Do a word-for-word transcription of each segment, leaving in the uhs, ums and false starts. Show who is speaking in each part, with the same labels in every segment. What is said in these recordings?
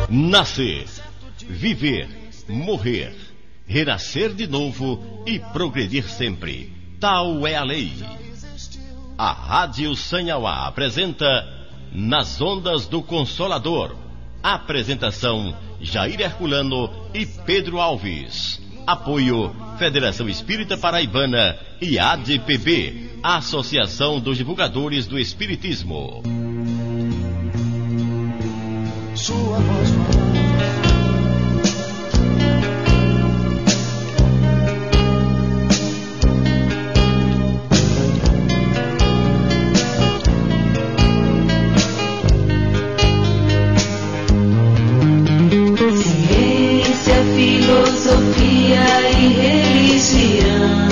Speaker 1: Nascer, viver, morrer, renascer de novo e progredir sempre. Tal é a lei. A Rádio Sanhauá apresenta Nas Ondas do Consolador. Apresentação Jair Herculano e Pedro Alves. Apoio Federação Espírita Paraibana e A D P B, Associação dos Divulgadores do Espiritismo.
Speaker 2: Sua voz
Speaker 3: ciência, filosofia e religião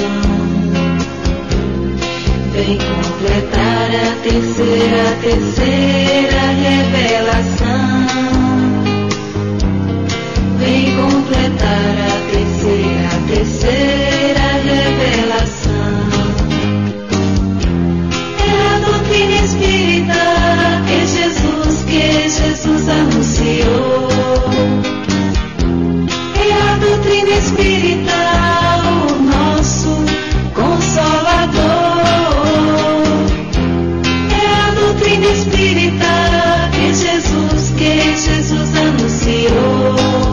Speaker 3: vem completar a terceira, terceira revelação. Vem completar a terceira, terceira revelação. É a doutrina espírita que Jesus, que Jesus anunciou. É a doutrina espírita, o nosso Consolador. É a doutrina espírita que Jesus, que Jesus anunciou.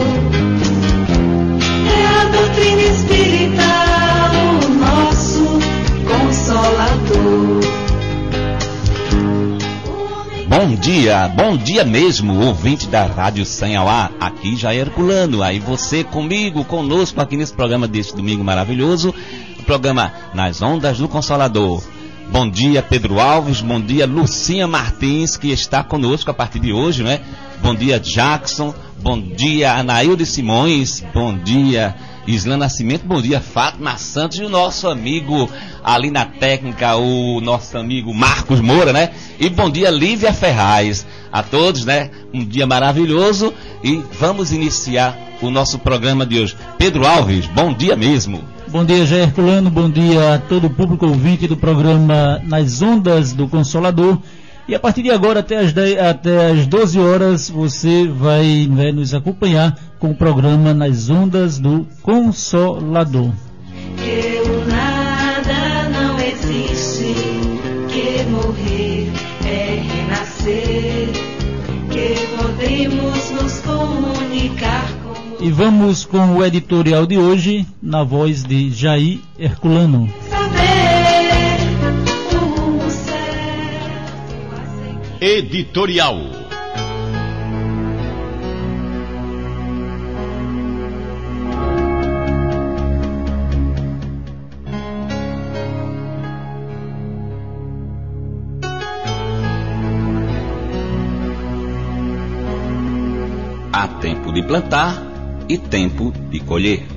Speaker 3: É a doutrina espírita, o nosso Consolador.
Speaker 4: Bom dia, bom dia mesmo, ouvinte da Rádio Sanhauá, aqui Jair Herculano, aí você comigo, conosco aqui nesse programa deste domingo maravilhoso, o programa Nas Ondas do Consolador. Bom dia Pedro Alves, bom dia Lucinha Martins, que está conosco a partir de hoje, né? Bom dia Jackson, bom dia Anailde Simões, bom dia Islan Nascimento, bom dia Fátima Santos e o nosso amigo ali na técnica, o nosso amigo Marcos Moura, né? E bom dia Lívia Ferraz, a todos, né? Um dia maravilhoso e vamos iniciar o nosso programa de hoje. Pedro Alves, bom dia mesmo.
Speaker 5: Bom dia Jair Herculano, bom dia a todo o público ouvinte do programa Nas Ondas do Consolador. E a partir de agora até as, dez, até as doze horas você vai, vai nos acompanhar com o programa Nas Ondas do Consolador.
Speaker 3: Que o nada não existe, que morrer é renascer, que podemos nos comunicar com...
Speaker 5: E vamos com o editorial de hoje, na voz de Jair Herculano.
Speaker 1: Editorial.
Speaker 4: Há tempo de plantar e tempo de colher.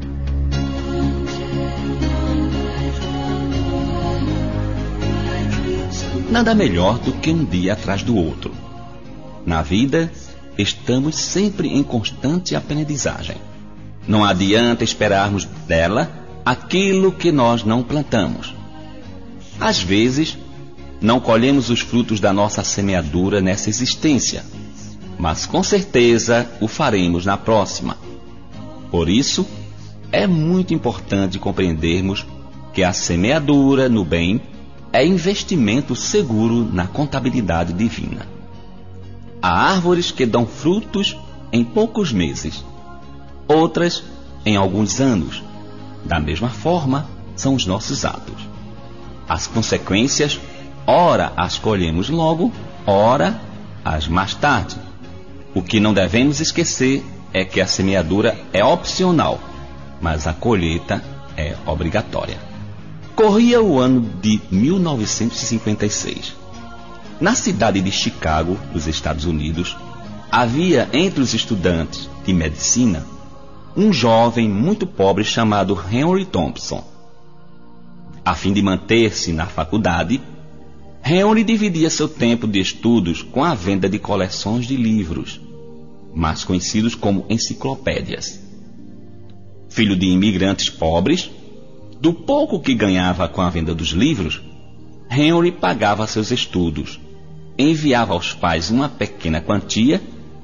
Speaker 4: Nada melhor do que um dia atrás do outro. Na vida, estamos sempre em constante aprendizagem. Não adianta esperarmos dela aquilo que nós não plantamos. Às vezes, não colhemos os frutos da nossa semeadura nessa existência, mas com certeza o faremos na próxima. Por isso, é muito importante compreendermos que a semeadura no bem é investimento seguro na contabilidade divina. Há árvores que dão frutos em poucos meses, outras em alguns anos. Da mesma forma, são os nossos atos. As consequências, ora as colhemos logo, ora as mais tarde. O que não devemos esquecer é que a semeadura é opcional, mas a colheita é obrigatória. Corria o ano de mil novecentos e cinquenta e seis. Na cidade de Chicago, nos Estados Unidos, havia entre os estudantes de medicina um jovem muito pobre chamado Henry Thompson. A fim de manter-se na faculdade, Henry dividia seu tempo de estudos com a venda de coleções de livros, mais conhecidos como enciclopédias. Filho de imigrantes pobres, do pouco que ganhava com a venda dos livros, Henry pagava seus estudos, enviava aos pais uma pequena quantia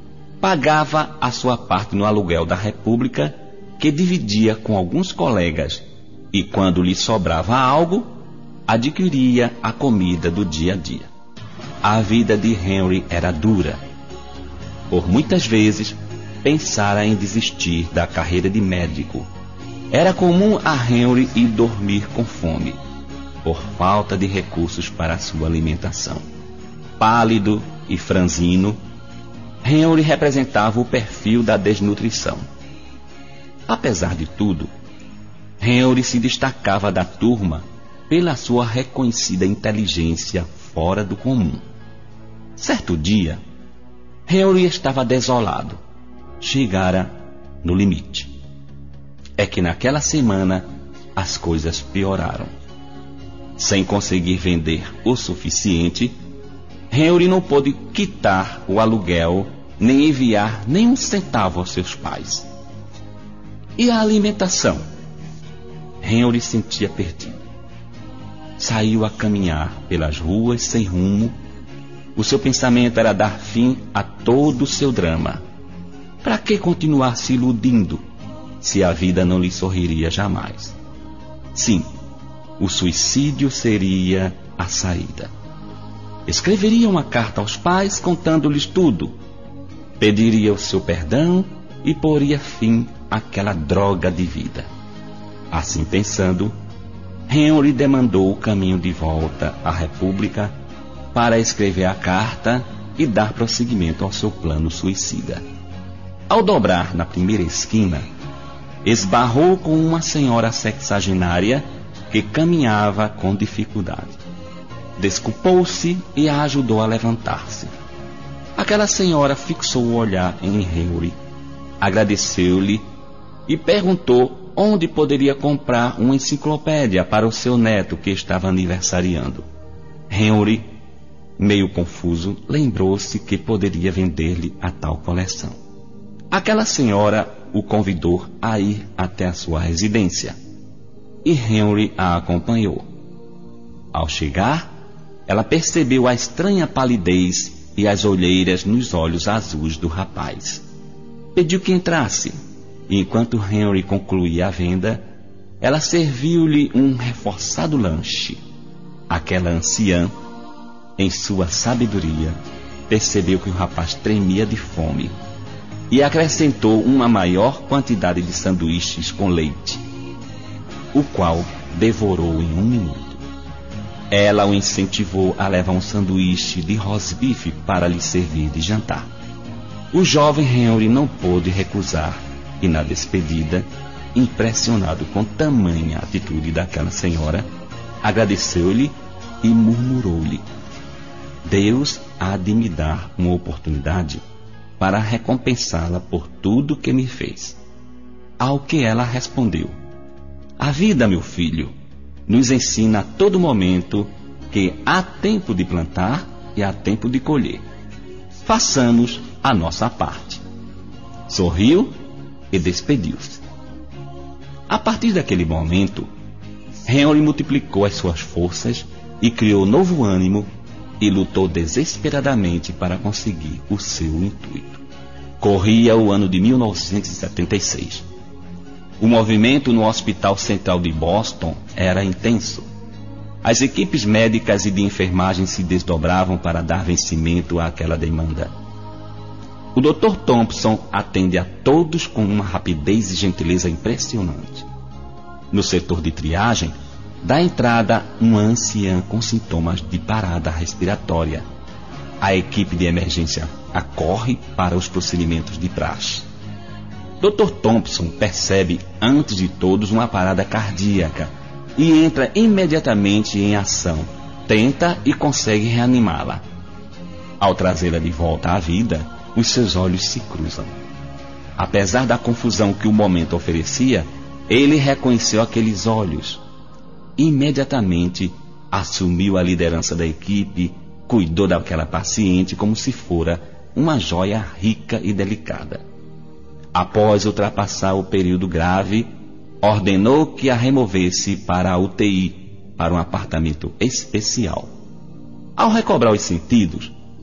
Speaker 4: pagava a sua parte no aluguel da República, que dividia com alguns colegas, e quando lhe sobrava algo, adquiria a comida do dia a dia. A vida de Henry era dura. Por muitas vezes, pensara em desistir da carreira de médico. Era comum a Henry ir dormir com fome, por falta de recursos para a sua alimentação. Pálido e franzino, Henry representava o perfil da desnutrição. Apesar de tudo, Henry se destacava da turma pela sua reconhecida inteligência fora do comum. Certo dia, Henry estava desolado. Chegara no limite. É que naquela semana as coisas pioraram. Sem conseguir vender o suficiente, Henry não pôde quitar o aluguel nem enviar nem um centavo aos seus pais. E a alimentação? Henry sentia perdido. Saiu a caminhar pelas ruas sem rumo. O seu pensamento era dar fim a todo o seu drama. Para que continuar se iludindo, se a vida não lhe sorriria jamais? Sim, o suicídio seria a saída. Escreveria uma carta aos pais contando-lhes tudo. Pediria o seu perdão e poria fim àquela droga de vida. Assim pensando, Henry demandou o caminho de volta à República para escrever a carta e dar prosseguimento ao seu plano suicida. Ao dobrar na primeira esquina, esbarrou com uma senhora sexagenária que caminhava com dificuldade. Desculpou-se e a ajudou a levantar-se. Aquela senhora fixou o olhar em Henry, agradeceu-lhe e perguntou onde poderia comprar uma enciclopédia para o seu neto que estava aniversariando. Henry, meio confuso, lembrou-se que poderia vender-lhe a tal coleção. Aquela senhora o convidou a ir até a sua residência e Henry a acompanhou. Ao chegar, ela percebeu a estranha palidez e as olheiras nos olhos azuis do rapaz. Pediu que entrasse, e enquanto Henry concluía a venda, ela serviu-lhe um reforçado lanche. Aquela anciã, em sua sabedoria, percebeu que o rapaz tremia de fome e acrescentou uma maior quantidade de sanduíches com leite, o qual devorou em um minuto. Ela o incentivou a levar um sanduíche de rosbife para lhe servir de jantar. O jovem Henry não pôde recusar e, na despedida, impressionado com tamanha atitude daquela senhora, agradeceu-lhe e murmurou-lhe: Deus há de me dar uma oportunidade para recompensá-la por tudo que me fez. Ao que ela respondeu: A vida, meu filho, nos ensina a todo momento que há tempo de plantar e há tempo de colher. Façamos a nossa parte. Sorriu e despediu-se. A partir daquele momento, Henry multiplicou as suas forças e criou novo ânimo e lutou desesperadamente para conseguir o seu intuito. Corria o ano de mil novecentos e setenta e seis. O movimento no Hospital Central de Boston era intenso. As equipes médicas e de enfermagem se desdobravam para dar vencimento àquela demanda. O doutor Thompson atende a todos com uma rapidez e gentileza impressionante. No setor de triagem, dá entrada uma anciã com sintomas de parada respiratória. A equipe de emergência acorre para os procedimentos de praxe. doutor Thompson percebe antes de todos uma parada cardíaca e entra imediatamente em ação. Tenta e consegue reanimá-la. Ao trazê-la de volta à vida, os seus olhos se cruzam. Apesar da confusão que o momento oferecia, ele reconheceu aqueles olhos. Imediatamente assumiu a liderança da equipe, cuidou daquela paciente como se fora uma joia rica e delicada. Após ultrapassar o período grave, ordenou que a removesse para a U T I, para um apartamento especial. Ao recobrar os sentidos,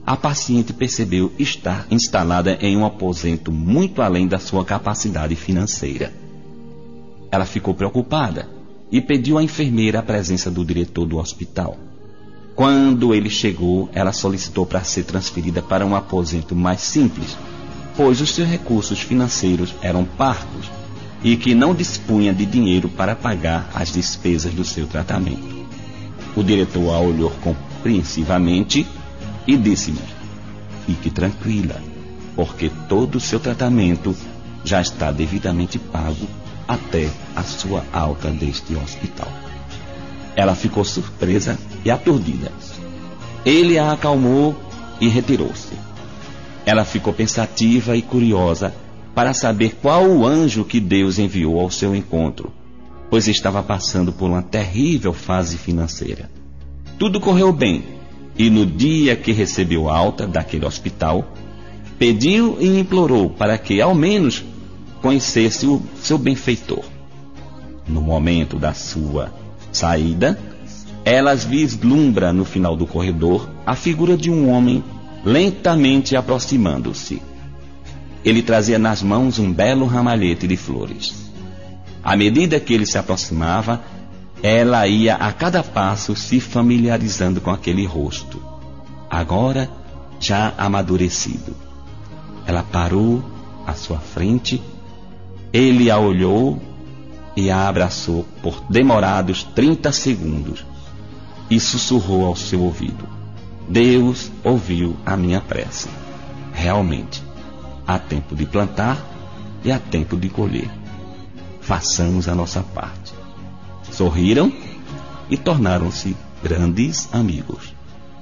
Speaker 4: a paciente percebeu estar instalada em um aposento muito além da sua capacidade financeira. Ela ficou preocupada e pediu à enfermeira a presença do diretor do hospital. Quando ele chegou, ela solicitou para ser transferida para um aposento mais simples, pois os seus recursos financeiros eram parcos e que não dispunha de dinheiro para pagar as despesas do seu tratamento. O diretor a olhou compreensivamente e disse-lhe: fique tranquila, porque todo o seu tratamento já está devidamente pago até a sua alta deste hospital. Ela ficou surpresa e aturdida. Ele a acalmou e retirou-se. Ela ficou pensativa e curiosa para saber qual o anjo que Deus enviou ao seu encontro, pois estava passando por uma terrível fase financeira. Tudo correu bem, e no dia que recebeu alta daquele hospital, pediu e implorou para que ao menos conhecesse o seu benfeitor. No momento da sua saída, ela vislumbra no final do corredor a figura de um homem lentamente aproximando-se. Ele trazia nas mãos um belo ramalhete de flores. À medida que ele se aproximava, ela ia a cada passo se familiarizando com aquele rosto, agora já amadurecido. Ela parou à sua frente, ele a olhou e a abraçou por demorados trinta segundos e sussurrou ao seu ouvido: Deus ouviu a minha prece. Realmente, há tempo de plantar e há tempo de colher. Façamos a nossa parte. Sorriram e tornaram-se grandes amigos.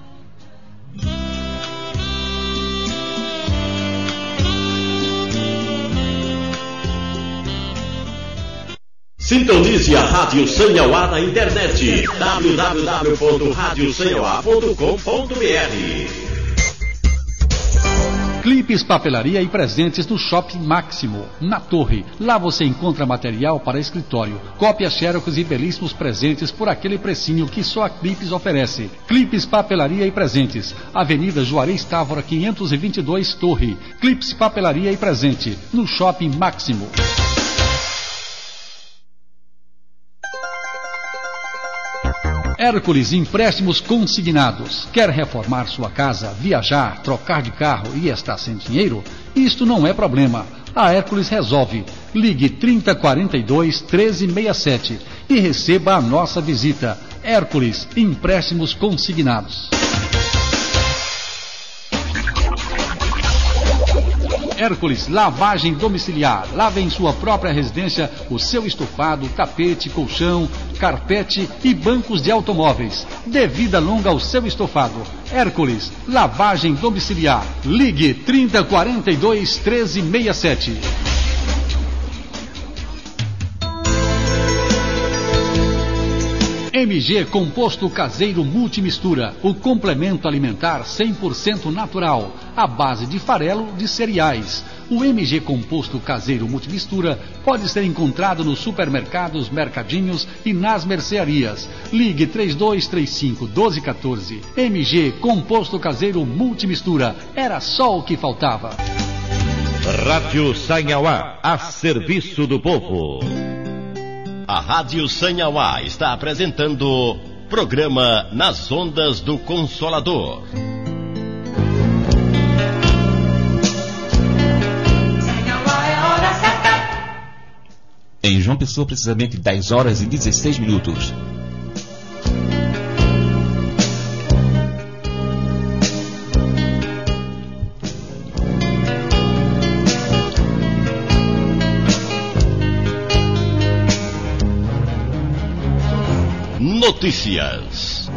Speaker 1: Sintonize a Rádio Sanhauá na internet w w w ponto rádio sanhauá ponto com ponto b r.
Speaker 6: Clipes, papelaria e presentes no Shopping Máximo, na Torre. Lá você encontra material para escritório, cópias, xerox e belíssimos presentes por aquele precinho que só a Clipes oferece. Clipes, papelaria e presentes. Avenida Juarez Távora, quinhentos e vinte e dois, Torre. Clipes, papelaria e presente, no Shopping Máximo. Hércules Empréstimos Consignados. Quer reformar sua casa, viajar, trocar de carro e está sem dinheiro? Isto não é problema. A Hércules resolve. Ligue trinta, quarenta e dois, treze, sessenta e sete e receba a nossa visita. Hércules Empréstimos Consignados. Hércules Lavagem Domiciliar. Lave em sua própria residência o seu estofado, tapete, colchão, carpete e bancos de automóveis. Dê vida longa ao seu estofado. Hércules Lavagem Domiciliar. Ligue trinta, quarenta e dois, treze, sessenta e sete. M G Composto Caseiro Multimistura, o complemento alimentar cem por cento natural, à base de farelo de cereais. O M G Composto Caseiro Multimistura pode ser encontrado nos supermercados, mercadinhos e nas mercearias. Ligue trinta e dois, trinta e cinco, doze, quatorze. M G Composto Caseiro Multimistura, era só o que faltava.
Speaker 1: Rádio Sanhauá, a serviço do povo. A Rádio Sanhauá está apresentando programa Nas Ondas do Consolador.
Speaker 4: Em João Pessoa, precisamente dez horas e dezesseis minutos.
Speaker 1: Notícias.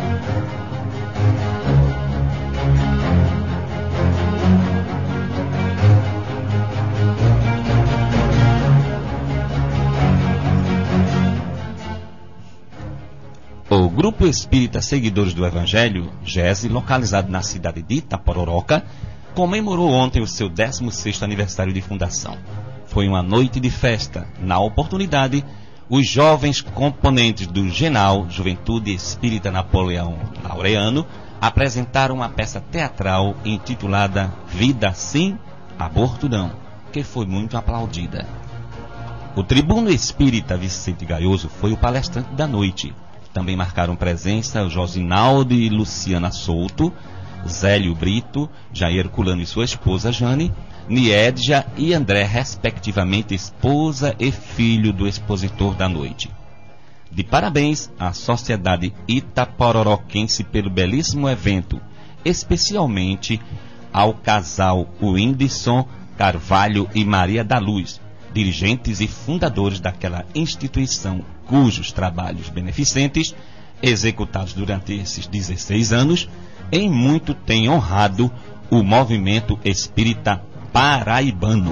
Speaker 4: O Grupo Espírita Seguidores do Evangelho, G E S, localizado na cidade de Itapororoca, comemorou ontem o seu décimo sexto aniversário de fundação. Foi uma noite de festa. Na oportunidade, os jovens componentes do Genal, Juventude Espírita Napoleão Laureano, apresentaram uma peça teatral intitulada Vida Sim, Aborto Não, que foi muito aplaudida. O tribuno espírita Vicente Gaioso foi o palestrante da noite. Também marcaram presença Josinaldo e Luciana Souto, Zélio Brito, Jair Herculano e sua esposa Jane, Niedja e André, respectivamente esposa e filho do expositor da noite. De parabéns à sociedade itapororoquense pelo belíssimo evento, especialmente ao casal Whindersson Carvalho e Maria da Luz, dirigentes e fundadores daquela instituição cujos trabalhos beneficentes, executados durante esses dezesseis anos, em muito têm honrado o movimento espírita paraibano.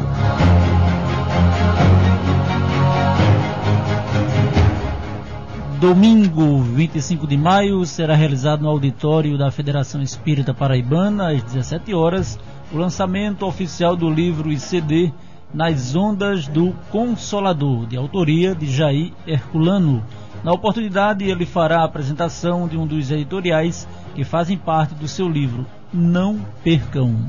Speaker 5: Domingo, vinte e cinco de maio, será realizado no auditório da Federação Espírita Paraibana, às dezessete horas, o lançamento oficial do livro e C D Nas Ondas do Consolador, de autoria de Jair Herculano. Na oportunidade, ele fará a apresentação de um dos editoriais que fazem parte do seu livro. Não percam!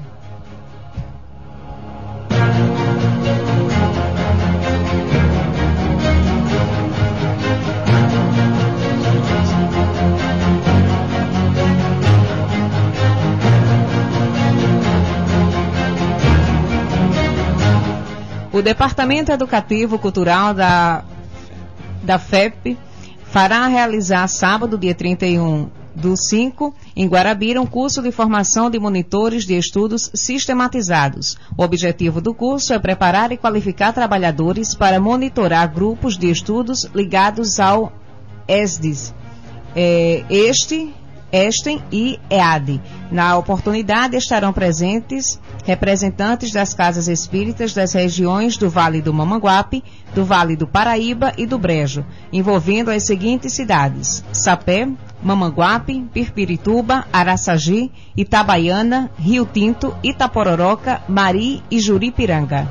Speaker 7: O Departamento Educativo Cultural da, da F E P fará realizar sábado, dia trinta e um do cinco, em Guarabira, um curso de formação de monitores de estudos sistematizados. O objetivo do curso é preparar e qualificar trabalhadores para monitorar grupos de estudos ligados ao E S D S, é, este, Estem e E A D. Na oportunidade estarão presentes representantes das casas espíritas das regiões do Vale do Mamanguape, do Vale do Paraíba e do Brejo, envolvendo as seguintes cidades: Sapé, Mamanguape, Pirpirituba, Araçagi, Itabaiana, Rio Tinto, Itapororoca, Mari e Juripiranga.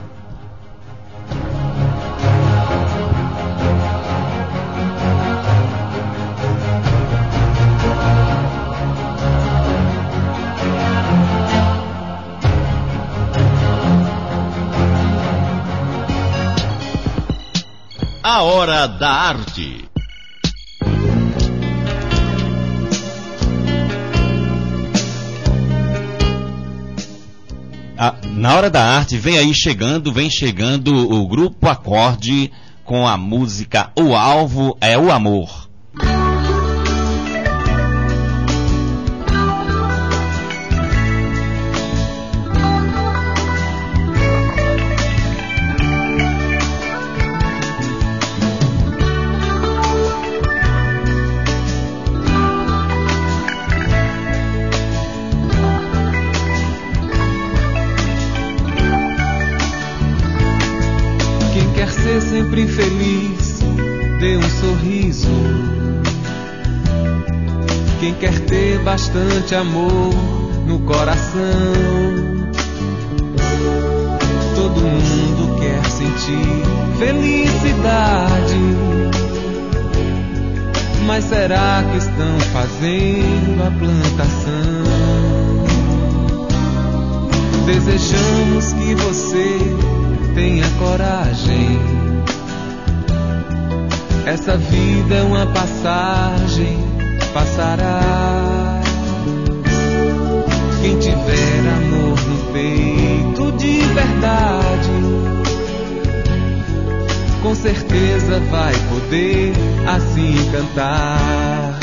Speaker 1: A Hora da Arte.
Speaker 4: Ah, na Hora da Arte vem aí chegando, vem chegando o Grupo Acorde com a música O Alvo é o Amor.
Speaker 8: Sempre feliz, dê um sorriso. Quem quer ter bastante amor no coração, todo mundo quer sentir felicidade. Mas será que estão fazendo a plantação? Desejamos que você tenha coragem. Essa vida é uma passagem, passará. Quem tiver amor no peito de verdade, com certeza vai poder assim cantar.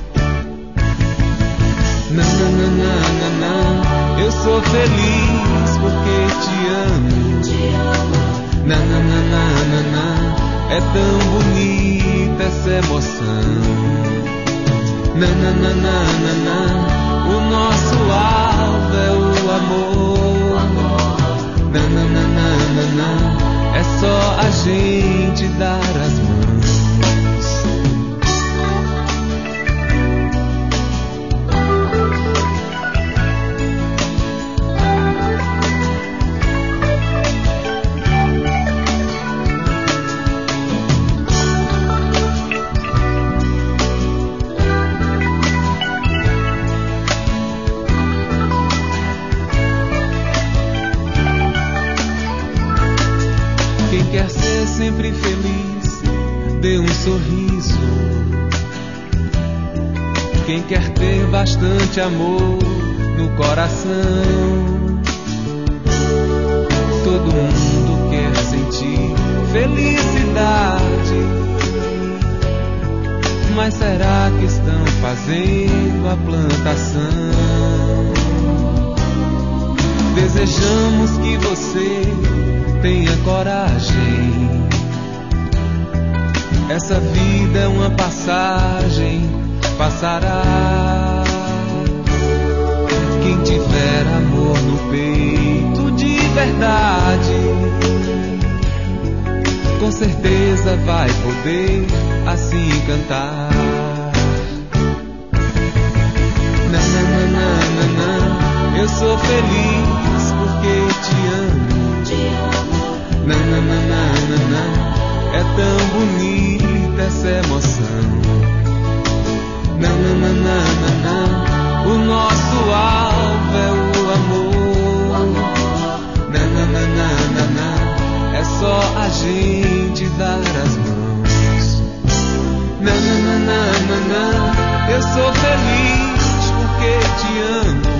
Speaker 8: Não, não, não, não, não, não. Eu sou feliz porque te amo. Não, não, não, não, não, não. É tão bonita essa emoção. Não, não, não, não, não, não. O nosso alvo é o amor. Não, não, não, não, não, não. É só a gente dar as mãos. quer ter bastante amor no coração. Todo mundo quer sentir felicidade, mas será que estão fazendo a plantação? Desejamos que você tenha coragem. Essa vida é uma passagem, passará. Quem tiver amor no peito de verdade, com certeza vai poder assim cantar. Nananana, eu sou feliz porque te amo. Nananana, é tão bonita essa emoção. Nananana, o nosso alvo é o amor. Nananana, é só a gente dar as mãos. Nananana, eu sou feliz porque te amo.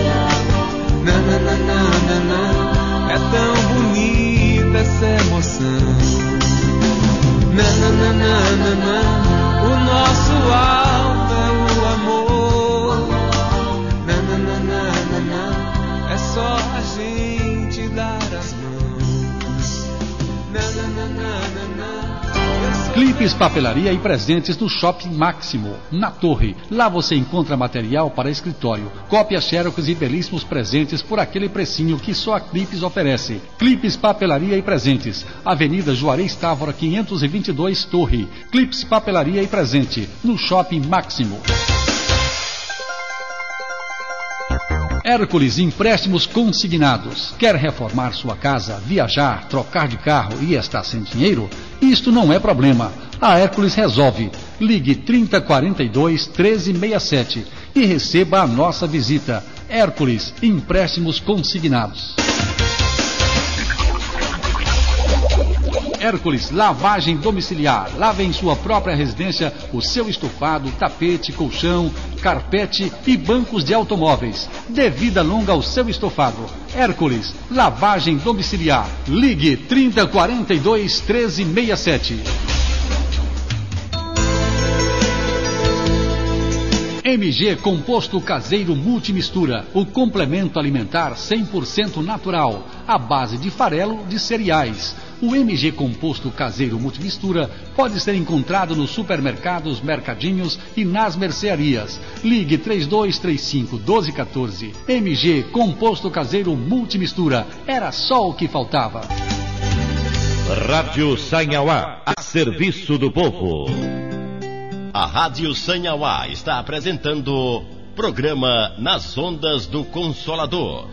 Speaker 8: Nananana, é tão bonita essa emoção. Nananana, o nosso alvo é o amor. Nananana, é só a gente dar as mãos. Nananana.
Speaker 6: Clipes, papelaria e presentes do Shopping Máximo, na Torre. Lá você encontra material para escritório, cópias, xerox e belíssimos presentes por aquele precinho que só a Clipes oferece. Clipes, papelaria e presentes. Avenida Juarez Távora, quinhentos e vinte e dois, Torre. Clipes, papelaria e presente, no Shopping Máximo. Hércules Empréstimos Consignados. Quer reformar sua casa, viajar, trocar de carro e está sem dinheiro? Isto não é problema. A Hércules resolve. Ligue trinta, quarenta e dois, treze, sessenta e sete e receba a nossa visita. Hércules Empréstimos Consignados. Hércules Lavagem Domiciliar. Lave em sua própria residência o seu estofado, tapete, colchão, carpete e bancos de automóveis. Dê vida longa ao seu estofado. Hércules Lavagem Domiciliar. Ligue trinta, quarenta e dois, treze, sessenta e sete. M G Composto Caseiro Multimistura, o complemento alimentar cem por cento natural, à base de farelo de cereais. O M G Composto Caseiro Multimistura pode ser encontrado nos supermercados, mercadinhos e nas mercearias. Ligue três dois três cinco, um dois um quatro. M G Composto Caseiro Multimistura. Era só o que faltava.
Speaker 1: Rádio Sanhauá, a serviço do povo. A Rádio Sanhauá está apresentando programa Nas Ondas do Consolador.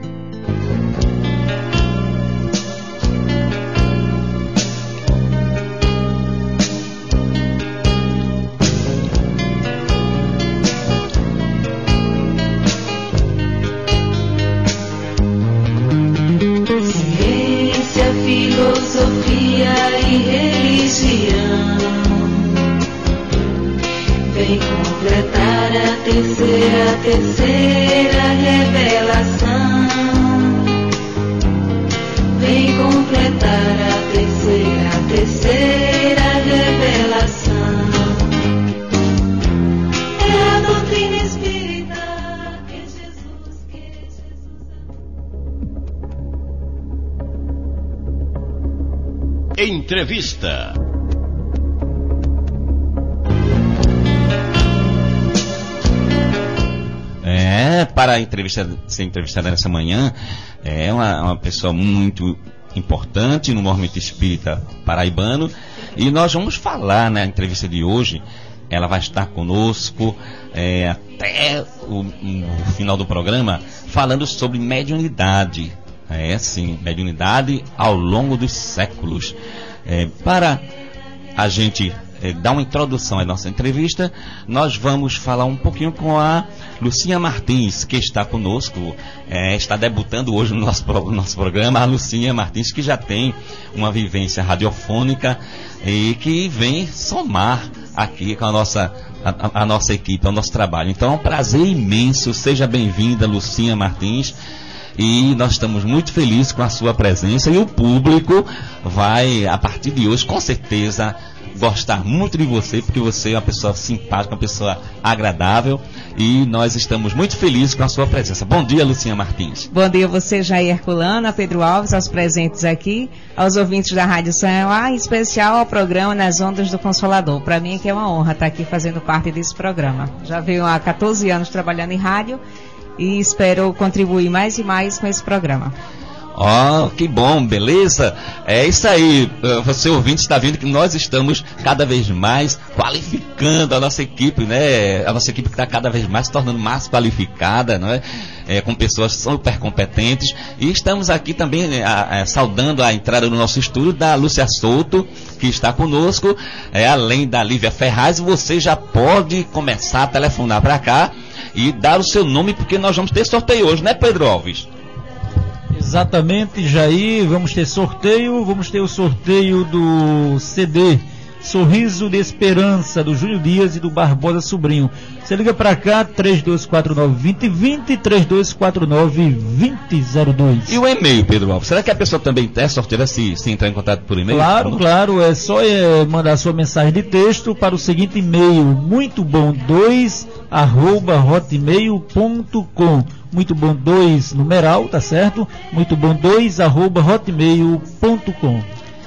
Speaker 3: Ciência, filosofia e religião vem completar a terceira, a terceira revelação. Vem completar a terceira, a terceira revelação. É a doutrina espírita que Jesus, que Jesus.
Speaker 1: Entrevista.
Speaker 4: É, para a entrevista, ser entrevistada nessa manhã, é uma, uma pessoa muito importante no movimento espírita paraibano, e nós vamos falar na entrevista de hoje. Ela vai estar conosco é, até o, o final do programa, falando sobre mediunidade. É, sim, mediunidade ao longo dos séculos. É, para a gente é, dar uma introdução à nossa entrevista, nós vamos falar um pouquinho com a Lucinha Martins, que está conosco, é, está debutando hoje no nosso, no nosso programa. A Lucinha Martins, que já tem uma vivência radiofônica e que vem somar aqui com a nossa, a, a nossa equipe, ao nosso trabalho. Então é um prazer imenso. Seja bem-vinda, Lucinha Martins. E nós estamos muito felizes com a sua presença, e o público vai, a partir de hoje, com certeza, gostar muito de você, porque você é uma pessoa simpática, uma pessoa agradável, e nós estamos muito felizes com a sua presença. Bom dia, Lucinha Martins.
Speaker 7: Bom dia a você, Jair Herculano, a Pedro Alves, aos presentes aqui, aos ouvintes da Rádio Sanhauá, em especial ao programa Nas Ondas do Consolador. Para mim é que é uma honra estar aqui fazendo parte desse programa. Já venho há quatorze anos trabalhando em rádio, e espero contribuir mais e mais com esse programa.
Speaker 4: Ó, oh, que bom, beleza? É isso aí, você ouvinte está vendo que nós estamos cada vez mais qualificando a nossa equipe, né? A nossa equipe que está cada vez mais se tornando mais qualificada, não é? É, com pessoas super competentes. E estamos aqui também né, a, a, saudando a entrada no nosso estúdio da Lúcia Souto, que está conosco, é, além da Lívia Ferraz. Você já pode começar a telefonar para cá e dar o seu nome, porque nós vamos ter sorteio hoje, né, Pedro Alves?
Speaker 5: Exatamente, Jair, vamos ter sorteio, vamos ter o sorteio do C D Sorriso de Esperança, do Júlio Dias e do Barbosa Sobrinho. Você liga para cá, três dois quatro nove, dois zero dois zero, três dois quatro nove, dois zero zero dois.
Speaker 4: E o e-mail, Pedro Alves? Será que a pessoa também é sorteira se, se entrar em contato por e-mail?
Speaker 5: Claro, não? Claro, é só é, mandar sua mensagem de texto para o seguinte e-mail, muito bom dois arroba hotmail ponto com. Muito bom dois numeral, tá certo? Muito bom dois arroba hotmail ponto com.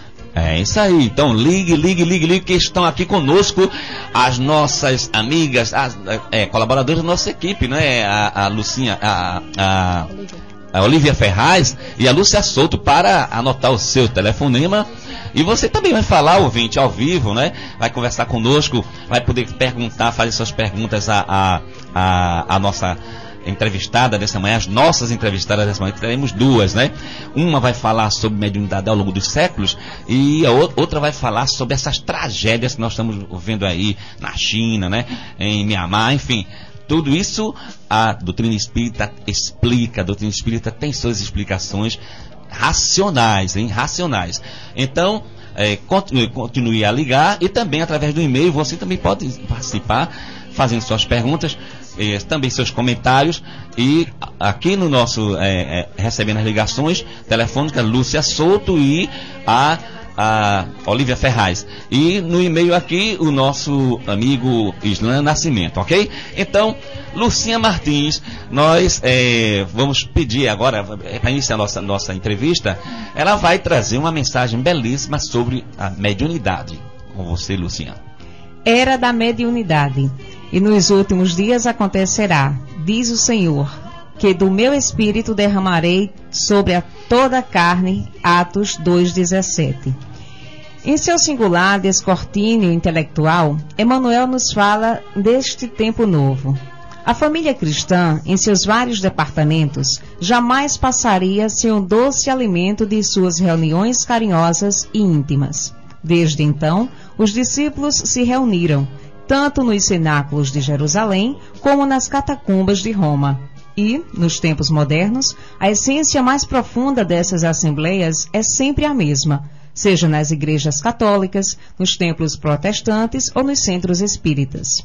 Speaker 4: É isso aí, então ligue, ligue, ligue, ligue, que estão aqui conosco as nossas amigas, as é, colaboradoras da nossa equipe, né? A, a Lucinha, a, a, a Olivia Ferraz e a Lúcia Souto, para anotar o seu telefonema. E você também vai falar, ouvinte, ao vivo, né? Vai conversar conosco, vai poder perguntar, fazer suas perguntas a, a, a, a nossa entrevistada dessa manhã, as nossas entrevistadas dessa manhã, teremos duas, né? Uma vai falar sobre mediunidade ao longo dos séculos e a outra vai falar sobre essas tragédias que nós estamos vendo aí na China, né? Em Mianmar, enfim. Tudo isso a doutrina espírita explica, a doutrina espírita tem suas explicações racionais, hein? Racionais. Então, é, continue, continue a ligar, e também através do e-mail você também pode participar, fazendo suas perguntas, eh, também seus comentários, e aqui no nosso eh, eh, recebendo as ligações telefônicas, Lúcia Souto e a, a Olivia Ferraz, e no e-mail aqui o nosso amigo Islan Nascimento, ok? Então, Lucinha Martins, nós eh, vamos pedir agora, para iniciar a nossa, nossa entrevista, ela vai trazer uma mensagem belíssima sobre a mediunidade. Com você, Lucinha.
Speaker 7: Era da mediunidade. E nos últimos dias acontecerá, diz o Senhor, que do meu espírito derramarei sobre a toda a carne. Atos dois, dezessete. Em seu singular descortínio intelectual, Emmanuel nos fala deste tempo novo. A família cristã, em seus vários departamentos, jamais passaria sem o doce alimento de suas reuniões carinhosas e íntimas. Desde então, os discípulos se reuniram, tanto nos cenáculos de Jerusalém, como nas catacumbas de Roma. E, nos tempos modernos, a essência mais profunda dessas assembleias é sempre a mesma, seja nas igrejas católicas, nos templos protestantes ou nos centros espíritas.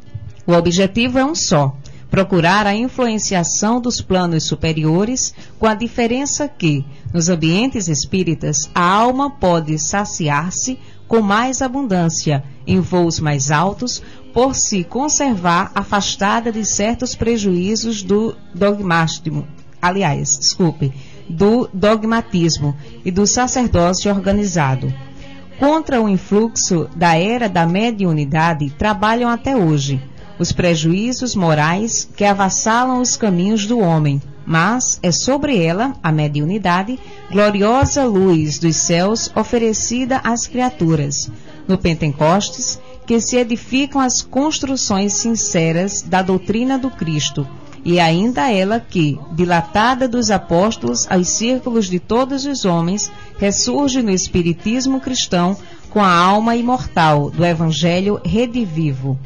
Speaker 7: O objetivo é um só: procurar a influenciação dos planos superiores, com a diferença que, nos ambientes espíritas, a alma pode saciar-se com mais abundância, em voos mais altos, por se conservar afastada de certos prejuízos do dogmatismo, aliás, desculpe, do dogmatismo e do sacerdócio organizado. Contra o influxo da era da mediunidade trabalham até hoje os prejuízos morais que avassalam os caminhos do homem, mas é sobre ela, a mediunidade, gloriosa luz dos céus oferecida às criaturas, no Pentecostes, que se edificam as construções sinceras da doutrina do Cristo, e ainda ela que, dilatada dos apóstolos aos círculos de todos os homens, ressurge no espiritismo cristão com a alma imortal do Evangelho redivivo.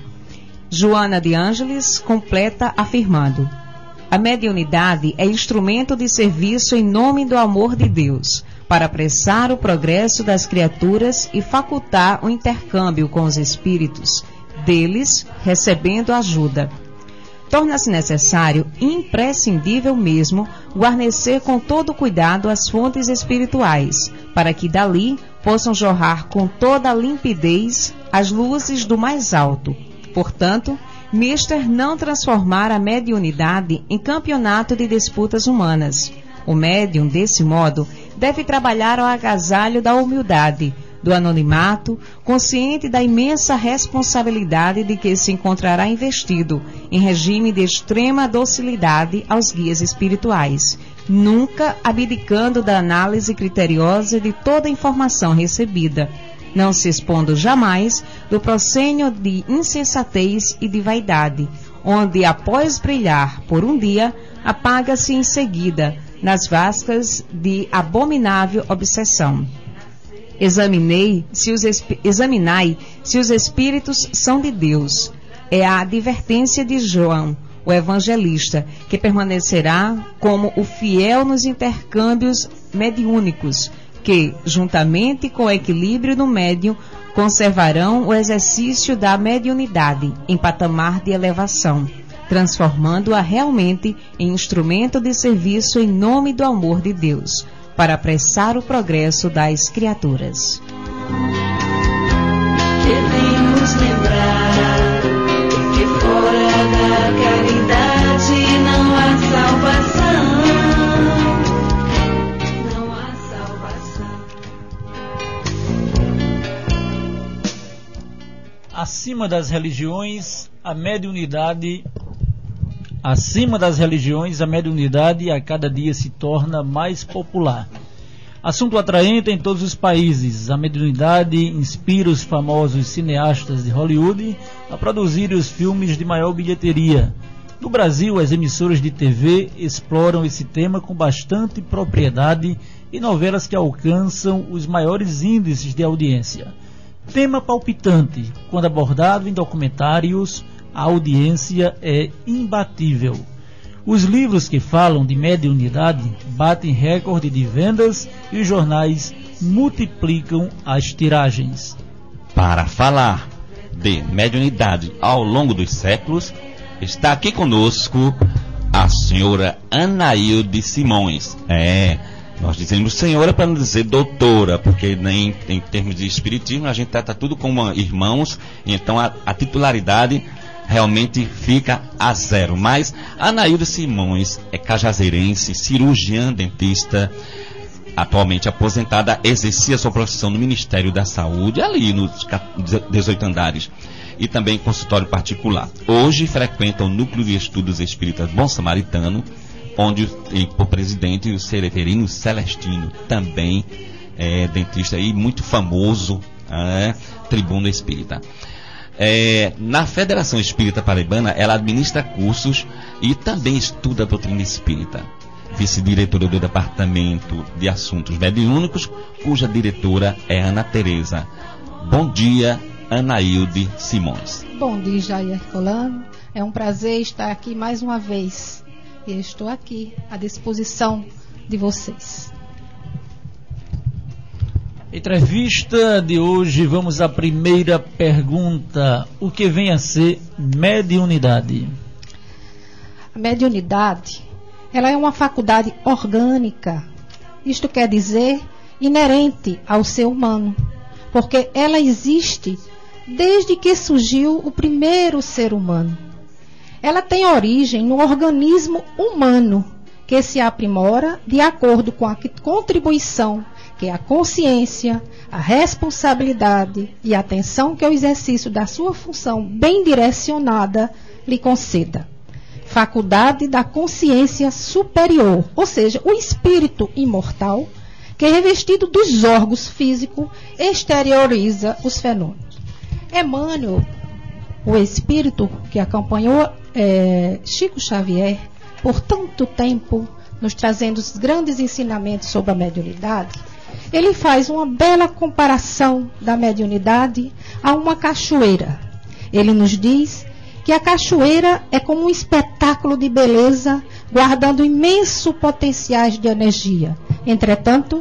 Speaker 7: Joana de Ângeles completa afirmando: a mediunidade é instrumento de serviço em nome do amor de Deus, para apressar o progresso das criaturas e facultar o intercâmbio com os espíritos, deles recebendo ajuda. Torna-se necessário, imprescindível mesmo, guarnecer com todo cuidado as fontes espirituais, para que dali possam jorrar com toda a limpidez as luzes do mais alto. Portanto, mister não transformar a mediunidade em campeonato de disputas humanas. O médium, desse modo, deve trabalhar ao agasalho da humildade, do anonimato, consciente da imensa responsabilidade de que se encontrará investido, em regime de extrema docilidade aos guias espirituais, nunca abdicando da análise criteriosa de toda a informação recebida, não se expondo jamais do proscênio de insensatez e de vaidade, onde, após brilhar por um dia, apaga-se em seguida, nas vascas de abominável obsessão. Examinei se os examinai se os espíritos são de Deus. É a advertência de João, o evangelista, que permanecerá como o fiel nos intercâmbios mediúnicos, que, juntamente com o equilíbrio do médium, conservarão o exercício da mediunidade em patamar de elevação, transformando-a realmente em instrumento de serviço em nome do amor de Deus, para apressar o progresso das criaturas.
Speaker 3: Devemos lembrar que fora da caridade não há salvação. Não há salvação.
Speaker 5: Acima das religiões, a mediunidade Acima das religiões, a mediunidade a cada dia se torna mais popular. Assunto atraente em todos os países, a mediunidade inspira os famosos cineastas de Hollywood a produzirem os filmes de maior bilheteria. No Brasil, as emissoras de T V exploram esse tema com bastante propriedade e novelas que alcançam os maiores índices de audiência. Tema palpitante, quando abordado em documentários, a audiência é imbatível. Os livros que falam de mediunidade batem recorde de vendas e os jornais multiplicam as tiragens.
Speaker 4: Para falar de mediunidade ao longo dos séculos, está aqui conosco a senhora Anaílde Simões. É, nós dizemos senhora para não dizer doutora, porque nem em termos de espiritismo a gente trata tudo como irmãos, então a, a titularidade realmente fica a zero. Mas a Anaílde Simões é cajazeirense, cirurgiã dentista, atualmente aposentada, exercia sua profissão no Ministério da Saúde, ali nos dezoito andares, e também consultório particular. Hoje frequenta o Núcleo de Estudos Espíritas Bom Samaritano, onde o presidente, o Severino Celestino, também é dentista e muito famoso, é, tribuno espírita. É, na Federação Espírita Paraibana, ela administra cursos e também estuda a doutrina espírita. Vice-diretora do Departamento de Assuntos Mediúnicos, cuja diretora é Ana Tereza. Bom dia, Anaílde Simões.
Speaker 9: Bom dia, Jair Colano. É um prazer estar aqui mais uma vez. E eu estou aqui à disposição de vocês.
Speaker 5: Entrevista de hoje, vamos à primeira pergunta. O que vem a ser mediunidade?
Speaker 9: A mediunidade, ela é uma faculdade orgânica. Isto quer dizer inerente ao ser humano, porque ela existe desde que surgiu o primeiro ser humano. Ela tem origem no organismo humano, que se aprimora de acordo com a contribuição que é a consciência, a responsabilidade e a atenção que o exercício da sua função bem direcionada lhe conceda. Faculdade da consciência superior, ou seja, o espírito imortal, que revestido dos órgãos físicos, exterioriza os fenômenos. Emmanuel, o espírito que acompanhou é, Chico Xavier por tanto tempo, nos trazendo os grandes ensinamentos sobre a mediunidade, ele faz uma bela comparação da mediunidade a uma cachoeira. Ele nos diz que a cachoeira é como um espetáculo de beleza, guardando imensos potenciais de energia. Entretanto,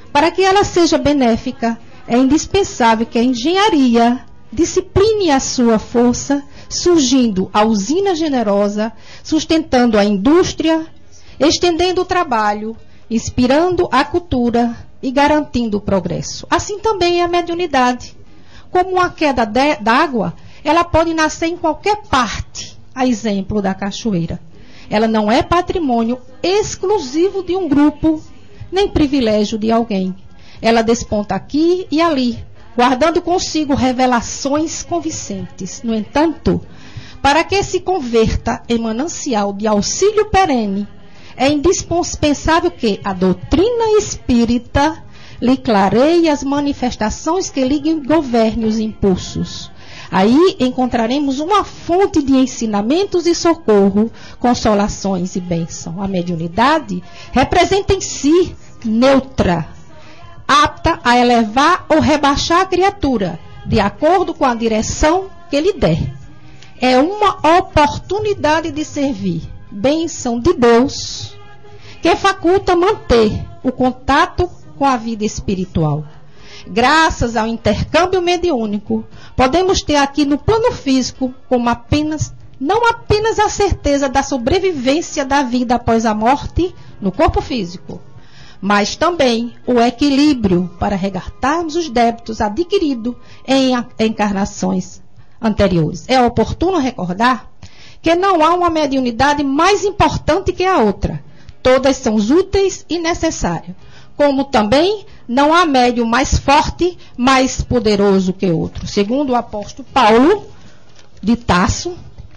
Speaker 9: Para que ela seja benéfica, é indispensável que a engenharia discipline a sua força, surgindo a usina generosa, sustentando a indústria, estendendo o trabalho, inspirando a cultura e garantindo o progresso. Assim também é a mediunidade. Como uma queda d'água, ela pode nascer em qualquer parte, a exemplo da cachoeira. Ela não é patrimônio exclusivo de um grupo, nem privilégio de alguém. Ela desponta aqui e ali, guardando consigo revelações convincentes. No entanto, para que se converta em manancial de auxílio perene, é indispensável que a doutrina espírita lhe clareie as manifestações que lhe governem os impulsos. Aí encontraremos uma fonte de ensinamentos e socorro, consolações e bênção. A mediunidade representa em si neutra, apta a elevar ou rebaixar a criatura, de acordo com a direção que lhe der. É uma oportunidade de servir, bênção de Deus, que faculta manter o contato com a vida espiritual. Graças ao intercâmbio mediúnico, podemos ter aqui no plano físico como apenas, não apenas a certeza da sobrevivência da vida após a morte no corpo físico, mas também o equilíbrio para resgatarmos os débitos adquiridos em encarnações anteriores. É oportuno recordar que não há uma mediunidade mais importante que a outra. Todas são úteis e necessárias. Como também não há médium mais forte, mais poderoso que outro. Segundo o apóstolo Paulo, de Tarso,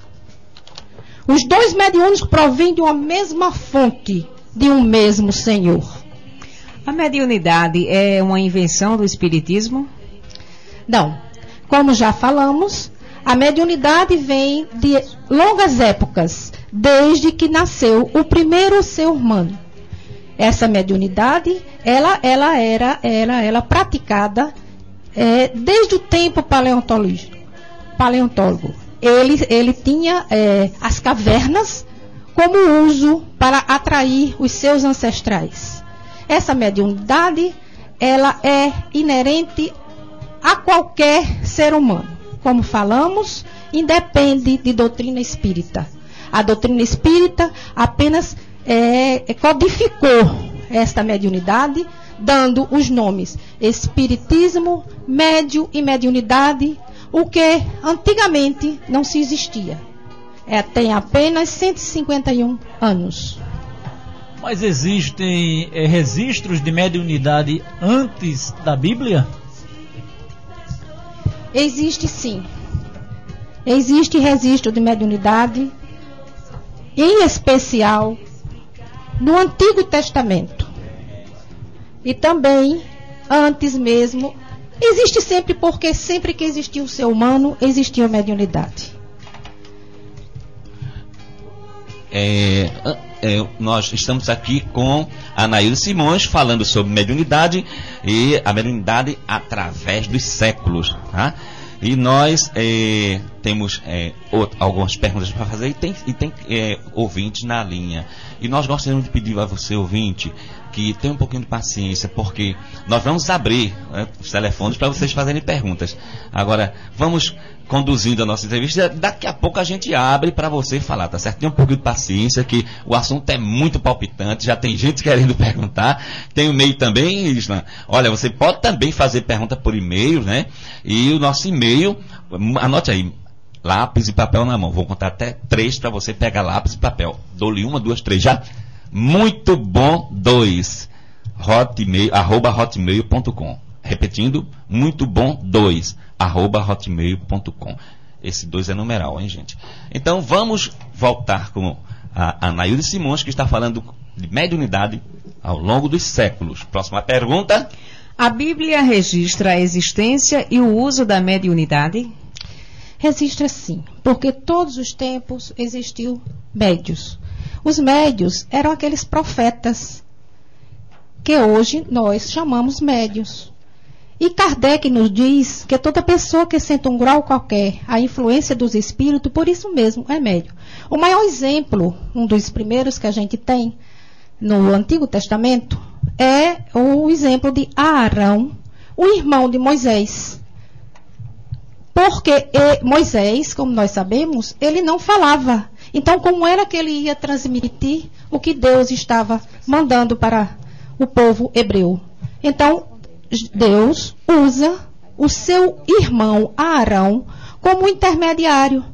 Speaker 9: os dois mediúnicos provêm de uma mesma fonte, de um mesmo Senhor.
Speaker 7: A mediunidade é uma invenção do Espiritismo?
Speaker 9: Não. Como já falamos, a mediunidade vem de longas épocas, desde que nasceu o primeiro ser humano. Essa mediunidade, ela, ela era, era ela praticada é, desde o tempo paleontológico. paleontólogo. Ele, ele tinha é, as cavernas como uso para atrair os seus ancestrais. Essa mediunidade, ela é inerente a qualquer ser humano. Como falamos, independe de doutrina espírita. A doutrina espírita apenas é, codificou esta mediunidade, dando os nomes espiritismo, médio e mediunidade, o que antigamente não se existia. É, tem apenas cento e cinquenta e um anos.
Speaker 5: Mas existem é, registros de mediunidade antes da Bíblia?
Speaker 9: Existe sim. Existe registro de mediunidade, em especial no Antigo Testamento. E também, antes mesmo, existe sempre, porque sempre que existiu o ser humano, existiu a mediunidade.
Speaker 4: É, é, nós estamos aqui com a Anaílda Simões falando sobre mediunidade e a mediunidade através dos séculos, tá? E nós é, temos é, outro, algumas perguntas para fazer e tem, e tem é, ouvintes na linha. E nós gostaríamos de pedir a você, ouvinte, que tenha um pouquinho de paciência, porque nós vamos abrir, né, os telefones para vocês fazerem perguntas. Agora, vamos conduzindo a nossa entrevista. Daqui a pouco a gente abre para você falar, tá certo? Tenha um pouquinho de paciência, que o assunto é muito palpitante, já tem gente querendo perguntar. Tem o e-mail também, Isla. Olha, você pode também fazer pergunta por e-mail, né? E o nosso e-mail, anote aí, lápis e papel na mão. Vou contar até três para você pegar lápis e papel. Dou-lhe uma, duas, três, já? Muito bom, dois, hotmail, arroba hotmail ponto com. Repetindo, muito bom, dois, arroba hotmail ponto com. Esse dois é numeral, hein, gente? Então, vamos voltar com a Anaílda Simões, que está falando de mediunidade ao longo dos séculos. Próxima pergunta.
Speaker 7: A Bíblia registra a existência e o uso da mediunidade?
Speaker 9: Registra sim, porque todos os tempos existiu médios. Os médios eram aqueles profetas que hoje nós chamamos médios. E Kardec nos diz que toda pessoa que sente um grau qualquer, a influência dos espíritos, por isso mesmo é médium. O maior exemplo, um dos primeiros que a gente tem no Antigo Testamento, é o exemplo de Arão, o irmão de Moisés. Porque Moisés, como nós sabemos, ele não falava. Então, como era que ele ia transmitir o que Deus estava mandando para o povo hebreu? Então, Deus usa o seu irmão Arão como intermediário.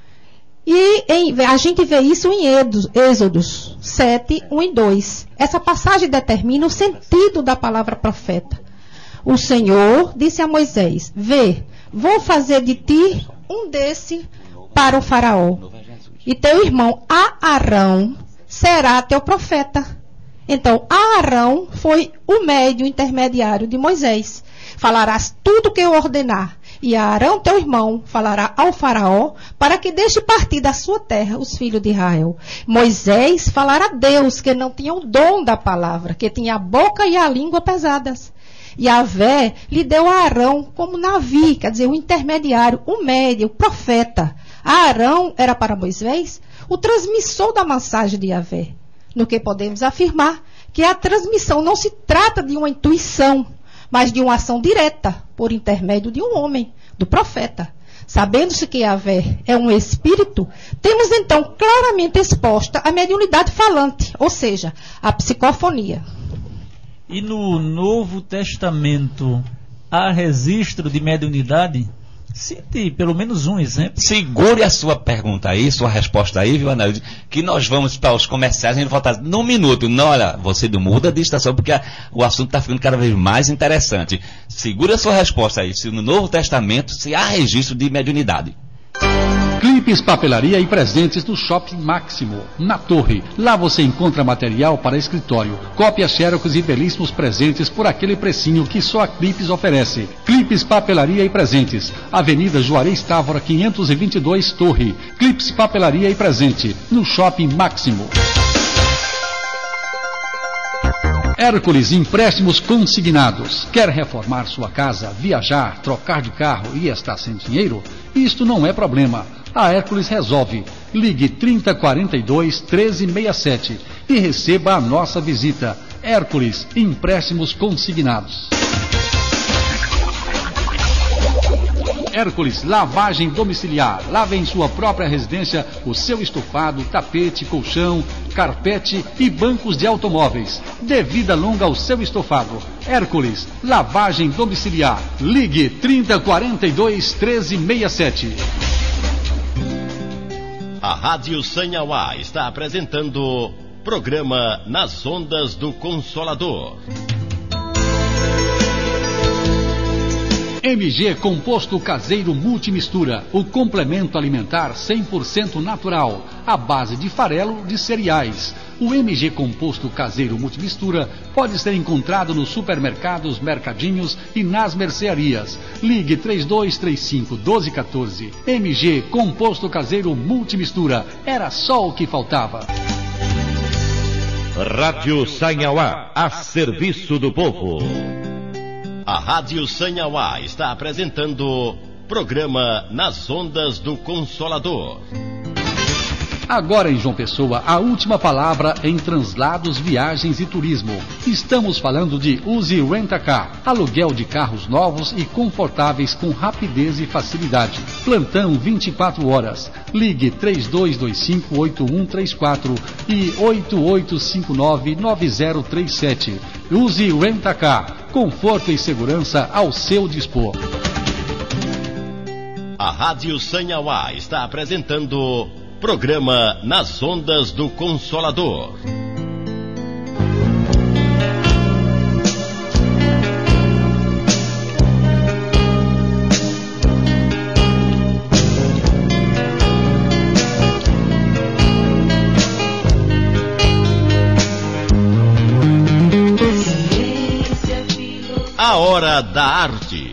Speaker 9: E em, a gente vê isso em Êxodos sete, um e dois. Essa passagem determina o sentido da palavra profeta. O Senhor disse a Moisés: vê, vou fazer de ti um desse para o faraó. E teu irmão Arão será teu profeta. Então, Arão foi o médio intermediário de Moisés. Falarás tudo o que eu ordenar. E Arão, teu irmão, falará ao faraó para que deixe partir da sua terra os filhos de Israel. Moisés falará a Deus, que não tinha o dom da palavra, que tinha a boca e a língua pesadas. E Yahvé lhe deu a Arão como Navi, quer dizer, o intermediário, o médio, o profeta. Arão era para Moisés o transmissor da mensagem de Yahvé. No que podemos afirmar que a transmissão não se trata de uma intuição, mas de uma ação direta, por intermédio de um homem, do profeta. Sabendo-se que Yahvé é um espírito, temos então claramente exposta a mediunidade falante, ou seja, a psicofonia.
Speaker 5: E no Novo Testamento há registro de mediunidade? Cite pelo menos um exemplo.
Speaker 4: Segure a sua pergunta aí, sua resposta aí, viu, Anaíde? Que nós vamos para os comerciais, a gente volta num minuto. Não, olha, você não muda de estação, porque a, o assunto está ficando cada vez mais interessante. Segure a sua resposta aí, se no Novo Testamento se há registro de mediunidade.
Speaker 6: Clipes, papelaria e presentes do Shopping Máximo, na Torre. Lá você encontra material para escritório, cópias, xerox e belíssimos presentes por aquele precinho que só a Clipes oferece. Clipes, papelaria e presentes. Avenida Juarez Távora, quinhentos e vinte e dois, Torre. Clipes, papelaria e presente, no Shopping Máximo. Hércules Empréstimos Consignados. Quer reformar sua casa, viajar, trocar de carro e está sem dinheiro? Isto não é problema. A Hércules resolve. Ligue trinta, quarenta e dois, treze, sessenta e sete e receba a nossa visita. Hércules Empréstimos Consignados. Hércules Lavagem Domiciliar. Lave em sua própria residência o seu estofado, tapete, colchão, carpete e bancos de automóveis. Dê vida longa ao seu estofado. Hércules Lavagem Domiciliar. Ligue trinta, quarenta e dois, treze, sessenta e sete.
Speaker 1: A Rádio Sanhauá está apresentando programa Nas Ondas do Consolador.
Speaker 6: M G Composto Caseiro Multimistura, o complemento alimentar cem por cento natural, à base de farelo de cereais. O M G Composto Caseiro Multimistura pode ser encontrado nos supermercados, mercadinhos e nas mercearias. Ligue três dois três cinco, um dois um quatro. M G Composto Caseiro Multimistura. Era só o que faltava.
Speaker 1: Rádio Sanhauá, a serviço do povo. A Rádio Sanhauá está apresentando programa Nas Ondas do Consolador.
Speaker 6: Agora em João Pessoa, a última palavra em translados, viagens e turismo. Estamos falando de Uzi Rent-A-Car, aluguel de carros novos e confortáveis com rapidez e facilidade. Plantão vinte e quatro horas. Ligue três dois dois cinco, oito um três quatro e oito oito cinco nove, nove zero três sete. Uzi Rent-A-Car, conforto e segurança ao seu dispor.
Speaker 1: A Rádio Sanhauá está apresentando programa Nas Ondas do Consolador. A Hora da Arte.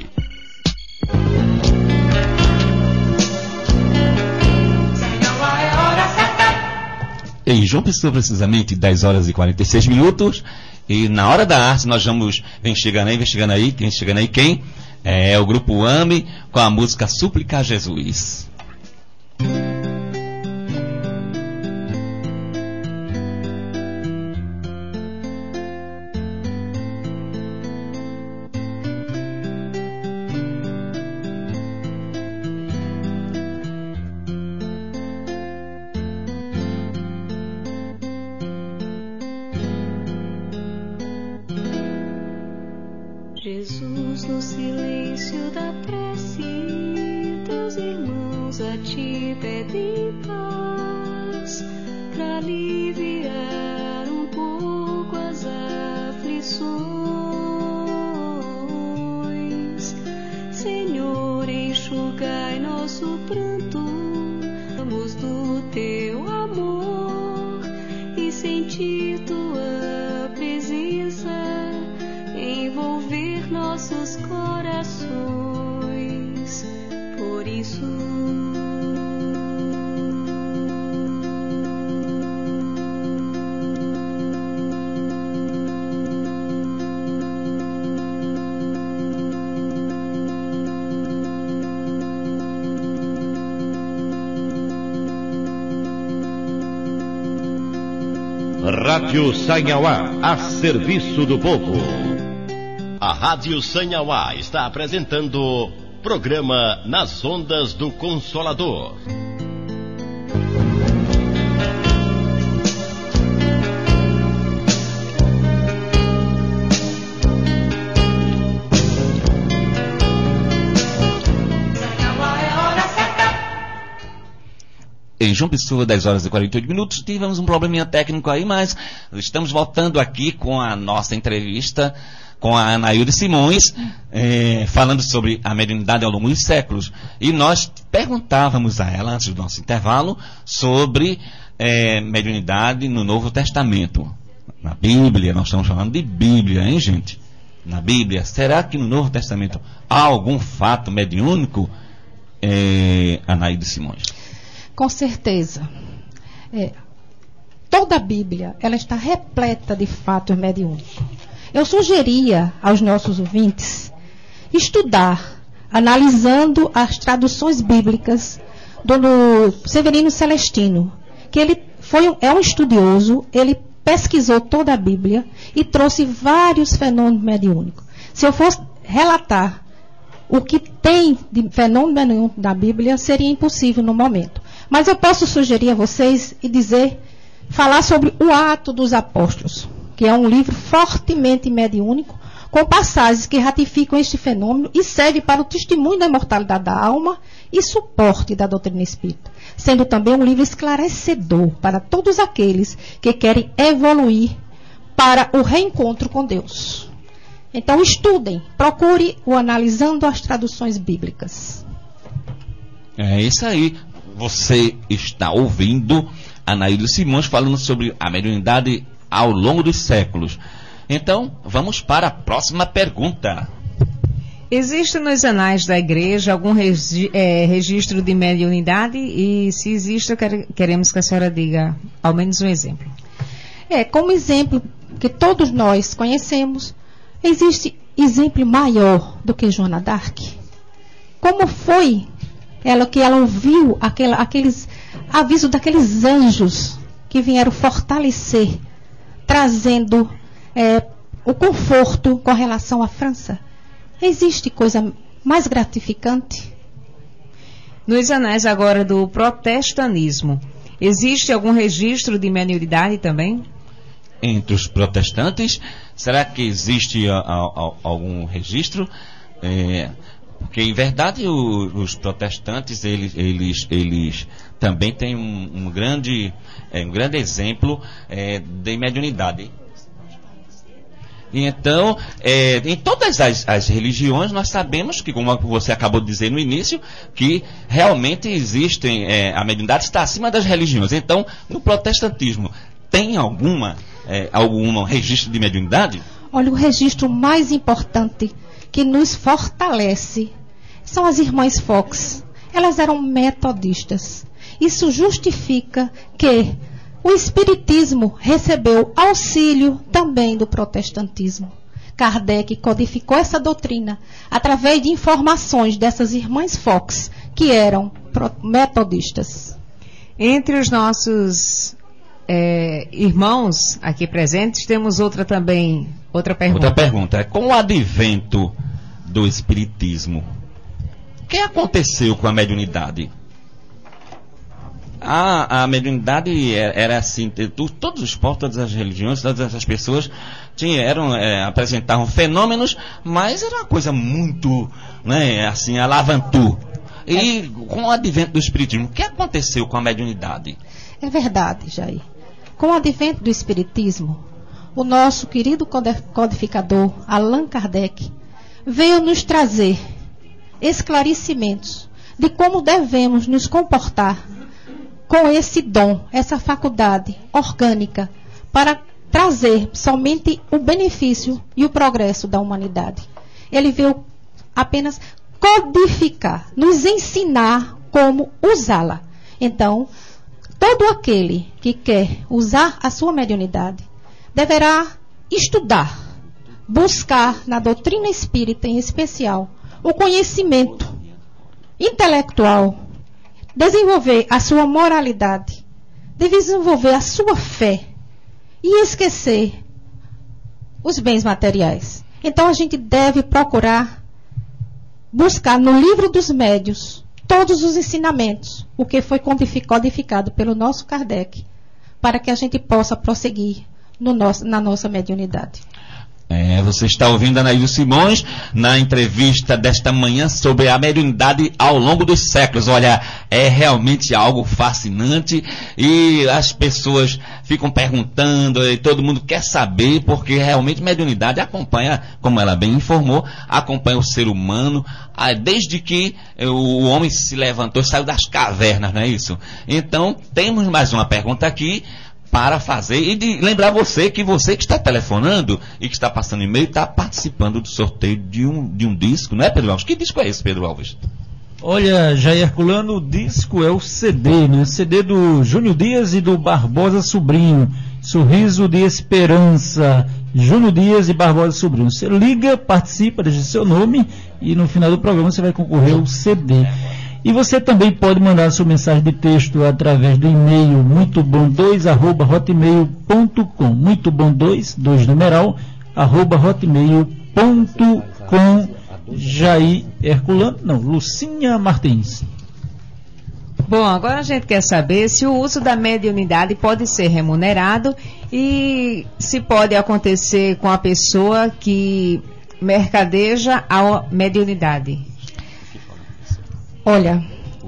Speaker 4: Em João Pessoa, precisamente dez horas e quarenta e seis minutos. E na Hora da Arte nós vamos. Vem chegando aí, vem chegando aí, vem chegando aí quem? É o grupo AME com a música Súplica a Jesus.
Speaker 3: Jesus, no silêncio da prece, teus irmãos a ti pedem paz, pra aliviar um pouco as aflições. Senhor, enxugai nosso pranto, vamos do teu amor e sentir tua presença envolver nossos corações. Por isso
Speaker 1: Rádio Sanhauá, a serviço do povo. A Rádio Sanhauá está apresentando programa Nas Ondas do Consolador.
Speaker 4: Em João Pessoa, dez horas e quarenta e oito minutos, tivemos um probleminha técnico aí, mas estamos voltando aqui com a nossa entrevista com a Anaílde Simões, eh, falando sobre a mediunidade ao longo dos séculos. E nós perguntávamos a ela, antes do nosso intervalo, sobre eh, mediunidade no Novo Testamento. Na Bíblia, nós estamos falando de Bíblia, hein, gente? Na Bíblia, será que no Novo Testamento há algum fato mediúnico, eh, Anaílde Simões?
Speaker 9: Com certeza. É, toda a Bíblia, ela está repleta de fatos mediúnicos. Eu sugeria aos nossos ouvintes estudar, analisando as traduções bíblicas do, do Severino Celestino, que ele foi, é um estudioso, ele pesquisou toda a Bíblia e trouxe vários fenômenos mediúnicos. Se eu fosse relatar o que tem de fenômeno mediúnico da Bíblia, seria impossível no momento. Mas eu posso sugerir a vocês e dizer, falar sobre o Ato dos Apóstolos, que é um livro fortemente mediúnico, com passagens que ratificam este fenômeno e serve para o testemunho da imortalidade da alma e suporte da doutrina espírita, sendo também um livro esclarecedor para todos aqueles que querem evoluir para o reencontro com Deus. Então estudem, procure o Analisando as Traduções Bíblicas.
Speaker 4: É isso aí. Você está ouvindo a Anaílde Simões falando sobre a mediunidade ao longo dos séculos. Então, vamos para a próxima pergunta.
Speaker 7: Existe nos anais da igreja algum regi- é, registro de mediunidade? E se existe, quer- queremos que a senhora diga ao menos um exemplo.
Speaker 9: É, como exemplo que todos nós conhecemos, existe exemplo maior do que Joana d'Arc? Como foi ela que ela ouviu aquela, aqueles avisos daqueles anjos que vieram fortalecer, trazendo é, o conforto com relação à França? Existe coisa mais gratificante?
Speaker 7: Nos anais agora do protestantismo, existe algum registro de mediunidade também?
Speaker 4: Entre os protestantes, será que existe a, a, a, algum registro? É, porque, em verdade, o, os protestantes, eles, eles, eles também têm um, um, grande, é, um grande exemplo é, de mediunidade. E então, é, em todas as, as religiões, nós sabemos que, como você acabou de dizer no início, que realmente existem, é, a mediunidade está acima das religiões. Então, no protestantismo, tem alguma, é, algum registro de mediunidade?
Speaker 9: Olha, o registro mais importante que nos fortalece são as irmãs Fox. Elas eram metodistas. Isso justifica que o espiritismo recebeu auxílio também do protestantismo. Kardec codificou essa doutrina através de informações dessas irmãs Fox, que eram metodistas.
Speaker 7: Entre os nossos é, irmãos aqui presentes, temos outra também, outra pergunta.
Speaker 4: Outra pergunta. Com o advento do espiritismo, o que aconteceu com a mediunidade? a, a mediunidade era, era assim, tu, todos os povos, todas as religiões, todas as pessoas tinham, eram, é, apresentavam fenômenos, mas era uma coisa muito, né, assim, alavantu. E com o advento do espiritismo, o que aconteceu com a mediunidade?
Speaker 9: É verdade, Jair. Com o advento do espiritismo, o nosso querido codificador Allan Kardec veio nos trazer esclarecimentos de como devemos nos comportar com esse dom, essa faculdade orgânica, para trazer somente o benefício e o progresso da humanidade. Ele veio apenas codificar, nos ensinar como usá-la. Então, todo aquele que quer usar a sua mediunidade deverá estudar, buscar na doutrina espírita em especial o conhecimento intelectual, desenvolver a sua moralidade, desenvolver a sua fé e esquecer os bens materiais. Então a gente deve procurar buscar no livro dos médiuns todos os ensinamentos, o que foi codificado pelo nosso Kardec, para que a gente possa prosseguir no nosso, na nossa mediunidade.
Speaker 4: É, você está ouvindo a Anaísa Simões na entrevista desta manhã sobre a mediunidade ao longo dos séculos. Olha, é realmente algo fascinante e as pessoas ficam perguntando e todo mundo quer saber, porque realmente mediunidade acompanha, como ela bem informou, acompanha o ser humano desde que o homem se levantou, saiu das cavernas, não é isso? Então, temos mais uma pergunta aqui para fazer, e de lembrar você que você que está telefonando e que está passando e-mail está participando do sorteio de um, de um disco, não é, Pedro Alves? Que disco é esse, Pedro Alves?
Speaker 5: Olha, Jair Herculano, o disco é o C D, né? C D do Júnior Dias e do Barbosa Sobrinho, Sorriso de Esperança, Júnior Dias e Barbosa Sobrinho. Você liga, participa, deixa seu nome e no final do programa você vai concorrer ao C D. E você também pode mandar sua mensagem de texto através do e-mail muito bom dois arroba hotmail ponto com. muito bom dois, dois numeral, arroba hotmail ponto com. Jair Herculano, não, Lucinha Martins.
Speaker 7: Bom, agora a gente quer saber se o uso da mediunidade pode ser remunerado e se pode acontecer com a pessoa que mercadeja a mediunidade.
Speaker 9: Olha,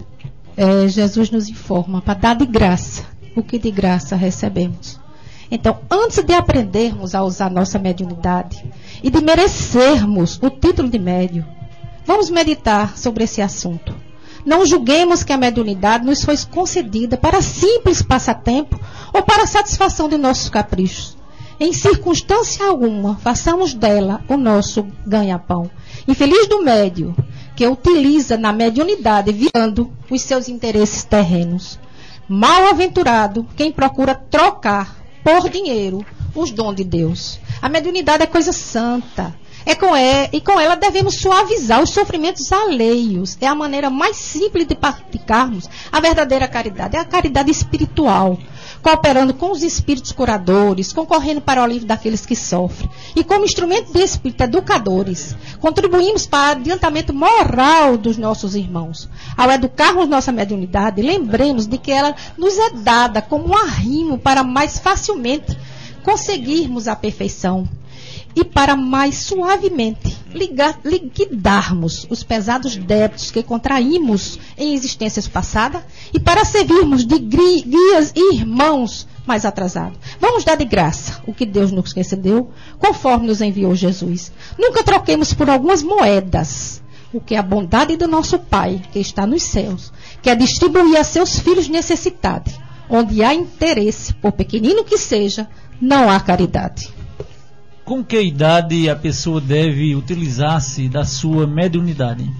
Speaker 9: é, Jesus nos informa para dar de graça o que de graça recebemos. Então, antes de aprendermos a usar nossa mediunidade e de merecermos o título de médium, vamos meditar sobre esse assunto. Não julguemos que a mediunidade nos foi concedida para simples passatempo ou para satisfação de nossos caprichos. Em circunstância alguma, façamos dela o nosso ganha-pão. Infeliz do médium que utiliza na mediunidade visando os seus interesses terrenos. Mal-aventurado quem procura trocar por dinheiro os dons de Deus. A mediunidade é coisa santa. É com ela, e com ela devemos suavizar os sofrimentos alheios. É a maneira mais simples de praticarmos a verdadeira caridade. É a caridade espiritual. Cooperando com os espíritos curadores, concorrendo para o alívio daqueles que sofrem. E como instrumento de espírito educadores, contribuímos para o adiantamento moral dos nossos irmãos. Ao educarmos nossa mediunidade, lembremos de que ela nos é dada como um arrimo para mais facilmente conseguirmos a perfeição. E para mais suavemente ligar, liquidarmos os pesados débitos que contraímos em existências passadas e para servirmos de guias e irmãos mais atrasados. Vamos dar de graça o que Deus nos concedeu, conforme nos enviou Jesus. Nunca troquemos por algumas moedas o que é a bondade do nosso Pai, que está nos céus, que é distribuir a seus filhos necessitados. Onde há interesse, por pequenino que seja, não há caridade.
Speaker 5: Com que idade a pessoa deve utilizar-se da sua mediunidade?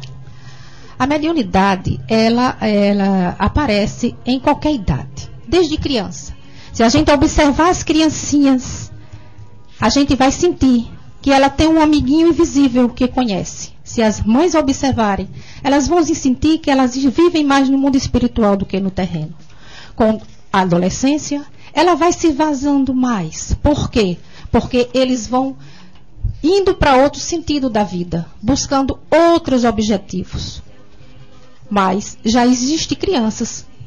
Speaker 9: A mediunidade, ela, ela aparece em qualquer idade, desde criança. Se a gente observar as criancinhas, a gente vai sentir que ela tem um amiguinho invisível que conhece. Se as mães observarem, elas vão sentir que elas vivem mais no mundo espiritual do que no terreno. Com a adolescência, ela vai se vazando mais. Por quê? Porque eles vão indo para outro sentido da vida, buscando outros objetivos. Mas já existem crianças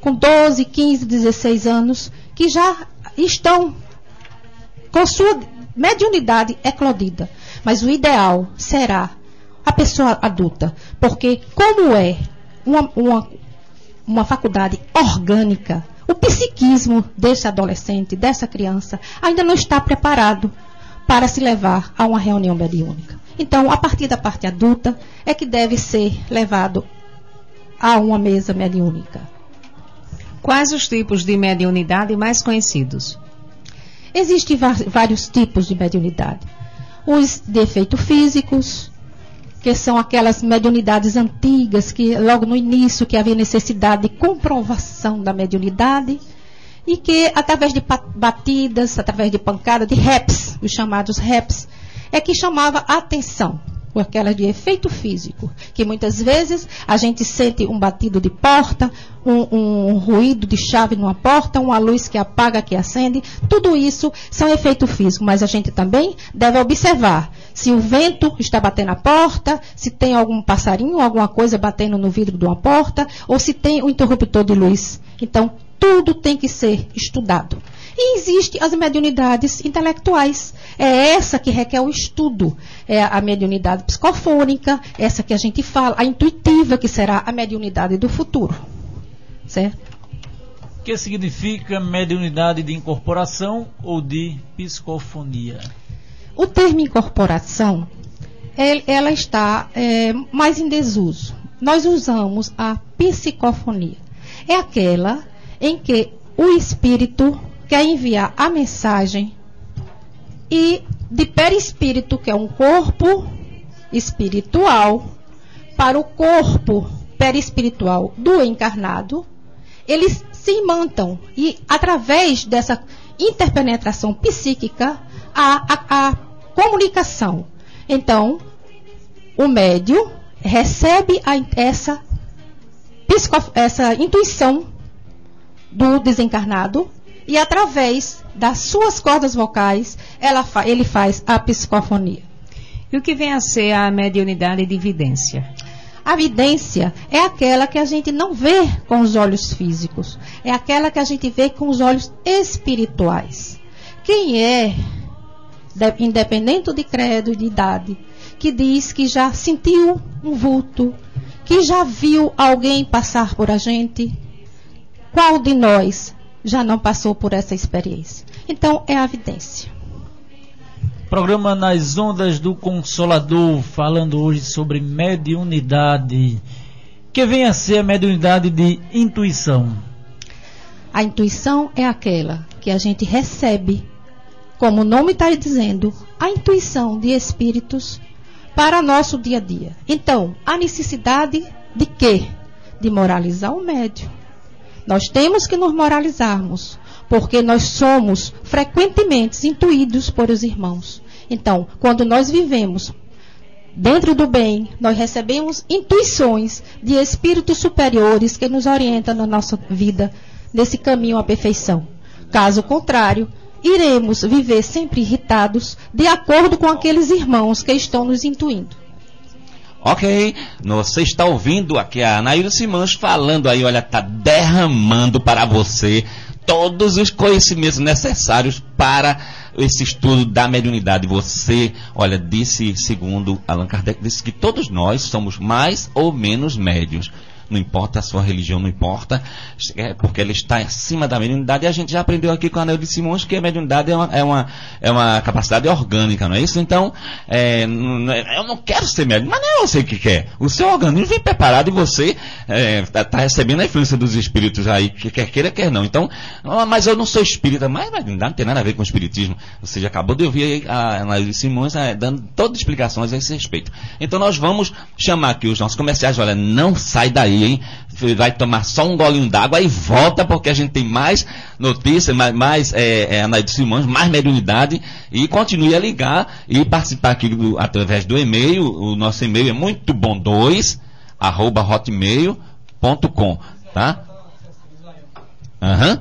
Speaker 9: com doze, quinze, dezesseis anos, que já estão com sua mediunidade eclodida. Mas o ideal será a pessoa adulta, porque como é uma, uma, uma faculdade orgânica, o psiquismo desse adolescente, dessa criança, ainda não está preparado para se levar a uma reunião mediúnica. Então, a partir da parte adulta, é que deve ser levado a uma mesa mediúnica.
Speaker 7: Quais os tipos de mediunidade mais conhecidos?
Speaker 9: Existem vários tipos de mediunidade. Os de efeitos físicos, que são aquelas mediunidades antigas, que logo no início que havia necessidade de comprovação da mediunidade, e que através de batidas, através de pancada, de raps, os chamados raps, é que chamava a atenção, por aquelas de efeito físico, que muitas vezes a gente sente um batido de porta, um, um ruído de chave numa porta, uma luz que apaga, que acende, tudo isso são efeito físico, mas a gente também deve observar se o vento está batendo na porta, se tem algum passarinho, alguma coisa batendo no vidro de uma porta, ou se tem um interruptor de luz. Então, tudo tem que ser estudado. E existem as mediunidades intelectuais. É essa que requer o estudo. É a mediunidade psicofônica, essa que a gente fala, a intuitiva, que será a mediunidade do futuro. Certo?
Speaker 5: O que significa mediunidade de incorporação ou de psicofonia?
Speaker 9: O termo incorporação, ele, ela está é, mais em desuso. Nós usamos a psicofonia. É aquela em que o espírito quer enviar a mensagem e de perispírito, que é um corpo espiritual, para o corpo perispiritual do encarnado, eles se imantam e através dessa interpenetração psíquica há a, a comunicação. Então, o médium recebe a, essa, psico, essa intuição do desencarnado e através das suas cordas vocais ela fa, ele faz a psicofonia.
Speaker 7: E o que vem a ser a mediunidade de vidência?
Speaker 9: A vidência é aquela que a gente não vê com os olhos físicos, é aquela que a gente vê com os olhos espirituais. Quem é, independente de credo e de idade, que diz que já sentiu um vulto, que já viu alguém passar por a gente, qual de nós já não passou por essa experiência? Então, é a vidência.
Speaker 5: Programa Nas Ondas do Consolador, falando hoje sobre mediunidade. Que vem a ser a mediunidade de intuição?
Speaker 9: A intuição é aquela que a gente recebe, como o nome está dizendo, a intuição de espíritos para nosso dia a dia. Então, a necessidade de quê? De moralizar o médium. Nós temos que nos moralizarmos, porque nós somos frequentemente intuídos por os irmãos. Então, quando nós vivemos dentro do bem, nós recebemos intuições de espíritos superiores que nos orientam na nossa vida, nesse caminho à perfeição. Caso contrário, iremos viver sempre irritados, de acordo com aqueles irmãos que estão nos intuindo.
Speaker 4: Ok, você está ouvindo aqui a Anaíra Simões falando aí, olha, está derramando para você todos os conhecimentos necessários para esse estudo da mediunidade. Você, olha, disse, segundo Allan Kardec, disse que todos nós somos mais ou menos médiuns. Não importa a sua religião, não importa, é porque ela está acima da mediunidade. E a gente já aprendeu aqui com a Anaíra Simões que a mediunidade é uma, é, uma, é uma capacidade orgânica, não é isso? Então, é, não, eu não quero ser médium, mas não é você que quer. O seu organismo vem preparado e você está é, tá recebendo a influência dos espíritos aí, que quer queira, quer não. Então, oh, mas eu não sou espírita, mas mediunidade não tem nada a ver com espiritismo. Você já acabou de ouvir a Anaíra Simões é, dando todas as explicações a esse respeito. Então, nós vamos chamar aqui os nossos comerciais. Olha, não sai daí, hein? Vai tomar só um golinho d'água e volta, porque a gente tem mais notícias, mais, mais é, é, Anaíra Simões, mais mediunidade, e continue a ligar e participar aqui do, através do e-mail. O nosso e-mail é muito bom dois arroba hotmail ponto com, tá? Aham. Uhum.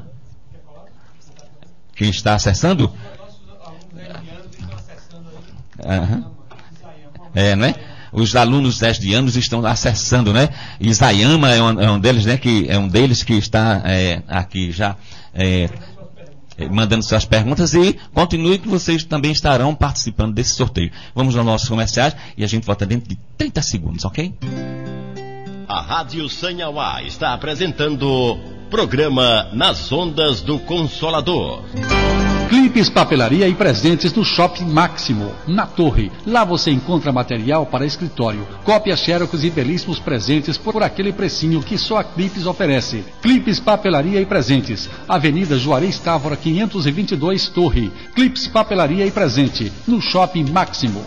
Speaker 4: Quem está acessando? Uhum. É, não é? os alunos dez anos estão acessando, né? Isayama é um, é um deles, né? Que é um deles que está é, aqui já é, mandando suas perguntas, e continue que vocês também estarão participando desse sorteio. Vamos aos nossos comerciais e a gente volta dentro de trinta segundos, ok?
Speaker 1: A Rádio Sanhauá está apresentando programa Nas Ondas do Consolador.
Speaker 6: Clipes, papelaria e presentes do Shopping Máximo, na Torre. Lá você encontra material para escritório, cópias, xerox e belíssimos presentes por aquele precinho que só a Clipes oferece. Clipes, papelaria e presentes. Avenida Juarez Távora, quinhentos e vinte e dois, Torre. Clipes, papelaria e presente, no Shopping Máximo.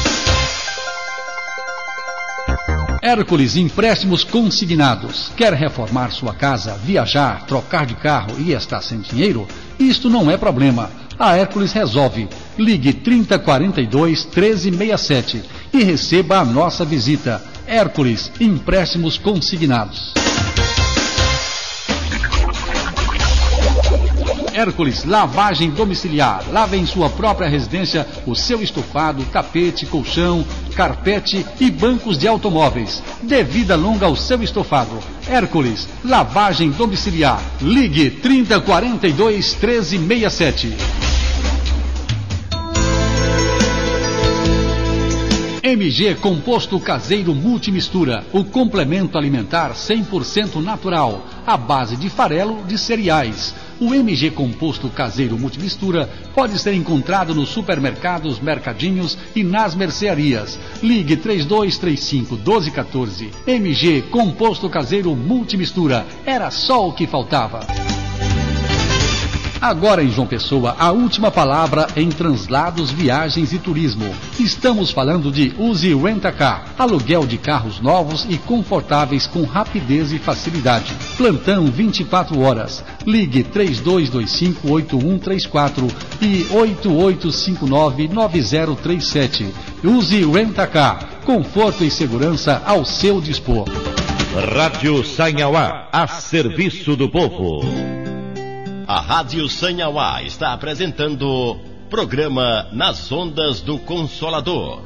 Speaker 6: Hércules Empréstimos Consignados. Quer reformar sua casa, viajar, trocar de carro e está sem dinheiro? Isto não é problema. A Hércules resolve. Ligue trinta, quarenta e dois, treze, sessenta e sete e receba a nossa visita. Hércules Empréstimos Consignados. Hércules Lavagem Domiciliar. Lave em sua própria residência o seu estofado, tapete, colchão, carpete e bancos de automóveis. Dê vida longa ao seu estofado. Hércules Lavagem Domiciliar. Ligue trinta, quarenta e dois, treze, sessenta e sete. M G Composto Caseiro Multimistura, o complemento alimentar cem por cento natural, à base de farelo de cereais. O M G Composto Caseiro Multimistura pode ser encontrado nos supermercados, mercadinhos e nas mercearias. Ligue três dois três cinco, um dois um quatro. M G Composto Caseiro Multimistura. Era só o que faltava. Agora em João Pessoa, a última palavra em translados, viagens e turismo. Estamos falando de Uzi Rent-A-Car, aluguel de carros novos e confortáveis com rapidez e facilidade. Plantão vinte e quatro horas. Ligue três dois dois cinco, oito um três quatro e oito oito cinco nove, nove zero três sete. Uzi Rent-A-Car, conforto e segurança ao seu dispor.
Speaker 1: Rádio Sanhauá, a serviço do povo. A Rádio Sanhauá está apresentando programa Nas Ondas do Consolador.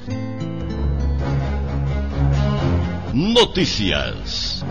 Speaker 1: Notícias.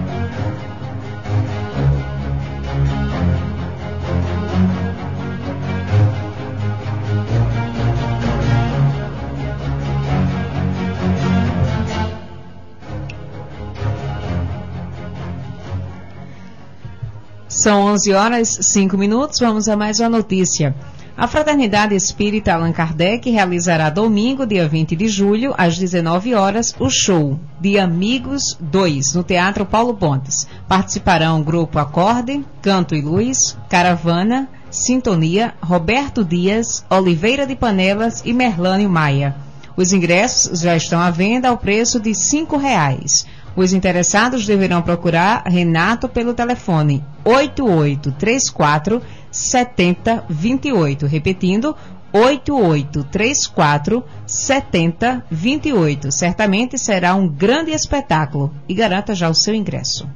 Speaker 7: São onze horas e cinco minutos, vamos a mais uma notícia. A Fraternidade Espírita Allan Kardec realizará domingo, dia vinte de julho, às dezenove horas, o show de Amigos dois, no Teatro Paulo Pontes. Participarão o grupo Acorde, Canto e Luz, Caravana, Sintonia, Roberto Dias, Oliveira de Panelas e Merlânio Maia. Os ingressos já estão à venda ao preço de cinco reais. Os interessados deverão procurar Renato pelo telefone oito oito três quatro, sete zero dois oito. Repetindo, oito oito três quatro, sete zero dois oito. Certamente será um grande espetáculo e garanta já o seu ingresso.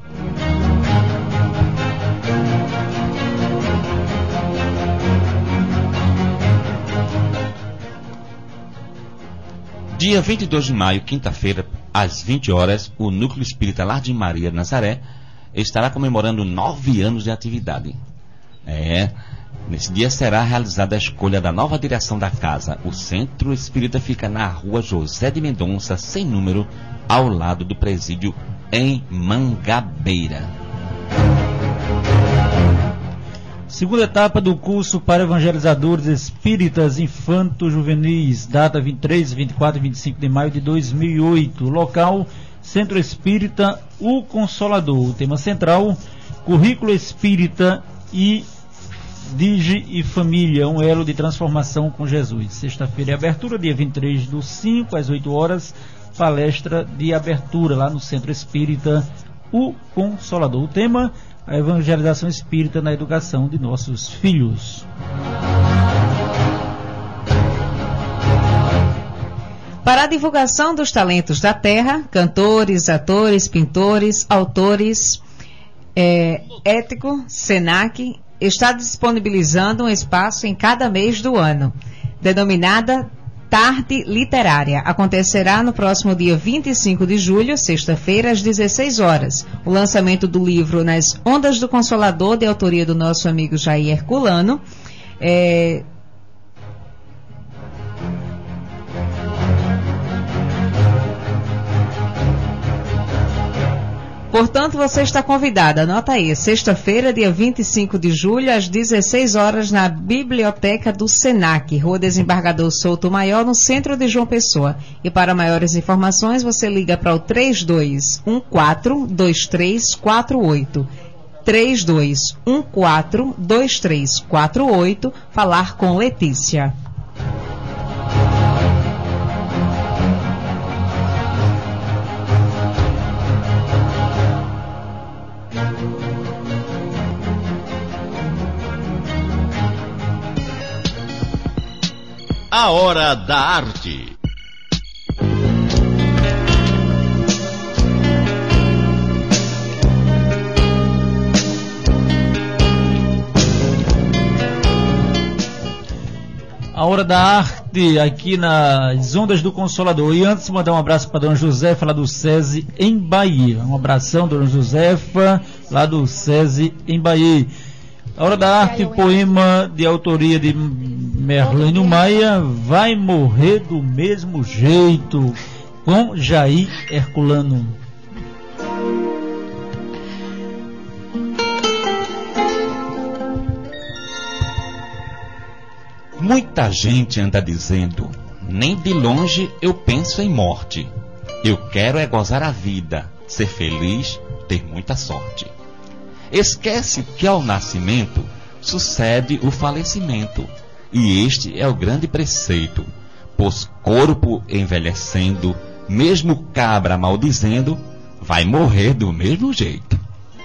Speaker 4: Dia vinte e dois de maio, quinta-feira, às vinte horas, o Núcleo Espírita Lar de Maria de Nazaré estará comemorando nove anos de atividade. É, nesse dia será realizada a escolha da nova direção da casa. O Centro Espírita fica na rua José de Mendonça, sem número, ao lado do presídio em Mangabeira.
Speaker 5: Segunda etapa do curso para evangelizadores espíritas infanto-juvenis, data vinte e três, vinte e quatro e vinte e cinco de maio de dois mil e oito. Local, Centro Espírita O Consolador. O tema central, currículo espírita e Digi e Família, um elo de transformação com Jesus. Sexta-feira é abertura, dia vinte e três do cinco, às oito horas, palestra de abertura lá no Centro Espírita O Consolador. O tema, a evangelização espírita na educação de nossos filhos.
Speaker 7: Para a divulgação dos talentos da terra, cantores, atores, pintores, autores, é, Ético, Senac, está disponibilizando um espaço em cada mês do ano, denominada Tarde Literária. Acontecerá no próximo dia vinte e cinco de julho, sexta-feira, às dezesseis horas. O lançamento do livro Nas Ondas do Consolador, de autoria do nosso amigo Jair Herculano. É... Portanto, você está convidada, anota aí, sexta-feira, dia vinte e cinco de julho, às dezesseis horas, na Biblioteca do Senac, Rua Desembargador Souto Maior, no centro de João Pessoa. E para maiores informações, você liga para o três dois um quatro, dois três quatro oito. três dois um quatro, dois três quatro oito, falar com Letícia.
Speaker 1: A Hora da Arte.
Speaker 5: A Hora da Arte aqui nas Ondas do Consolador. E antes, mandar um abraço para Dona Josefa, lá do SESI, em Bahia. Um abração, Dona Josefa, lá do SESI, em Bahia. A Hora da Arte, poema de autoria de Merlânio Maia, Vai Morrer do Mesmo Jeito, com Jair Herculano.
Speaker 4: Muita gente anda dizendo, nem de longe eu penso em morte. Eu quero é gozar a vida, ser feliz, ter muita sorte. Esquece que ao nascimento sucede o falecimento, e este é o grande preceito, pois corpo envelhecendo, mesmo cabra maldizendo, vai morrer do mesmo jeito.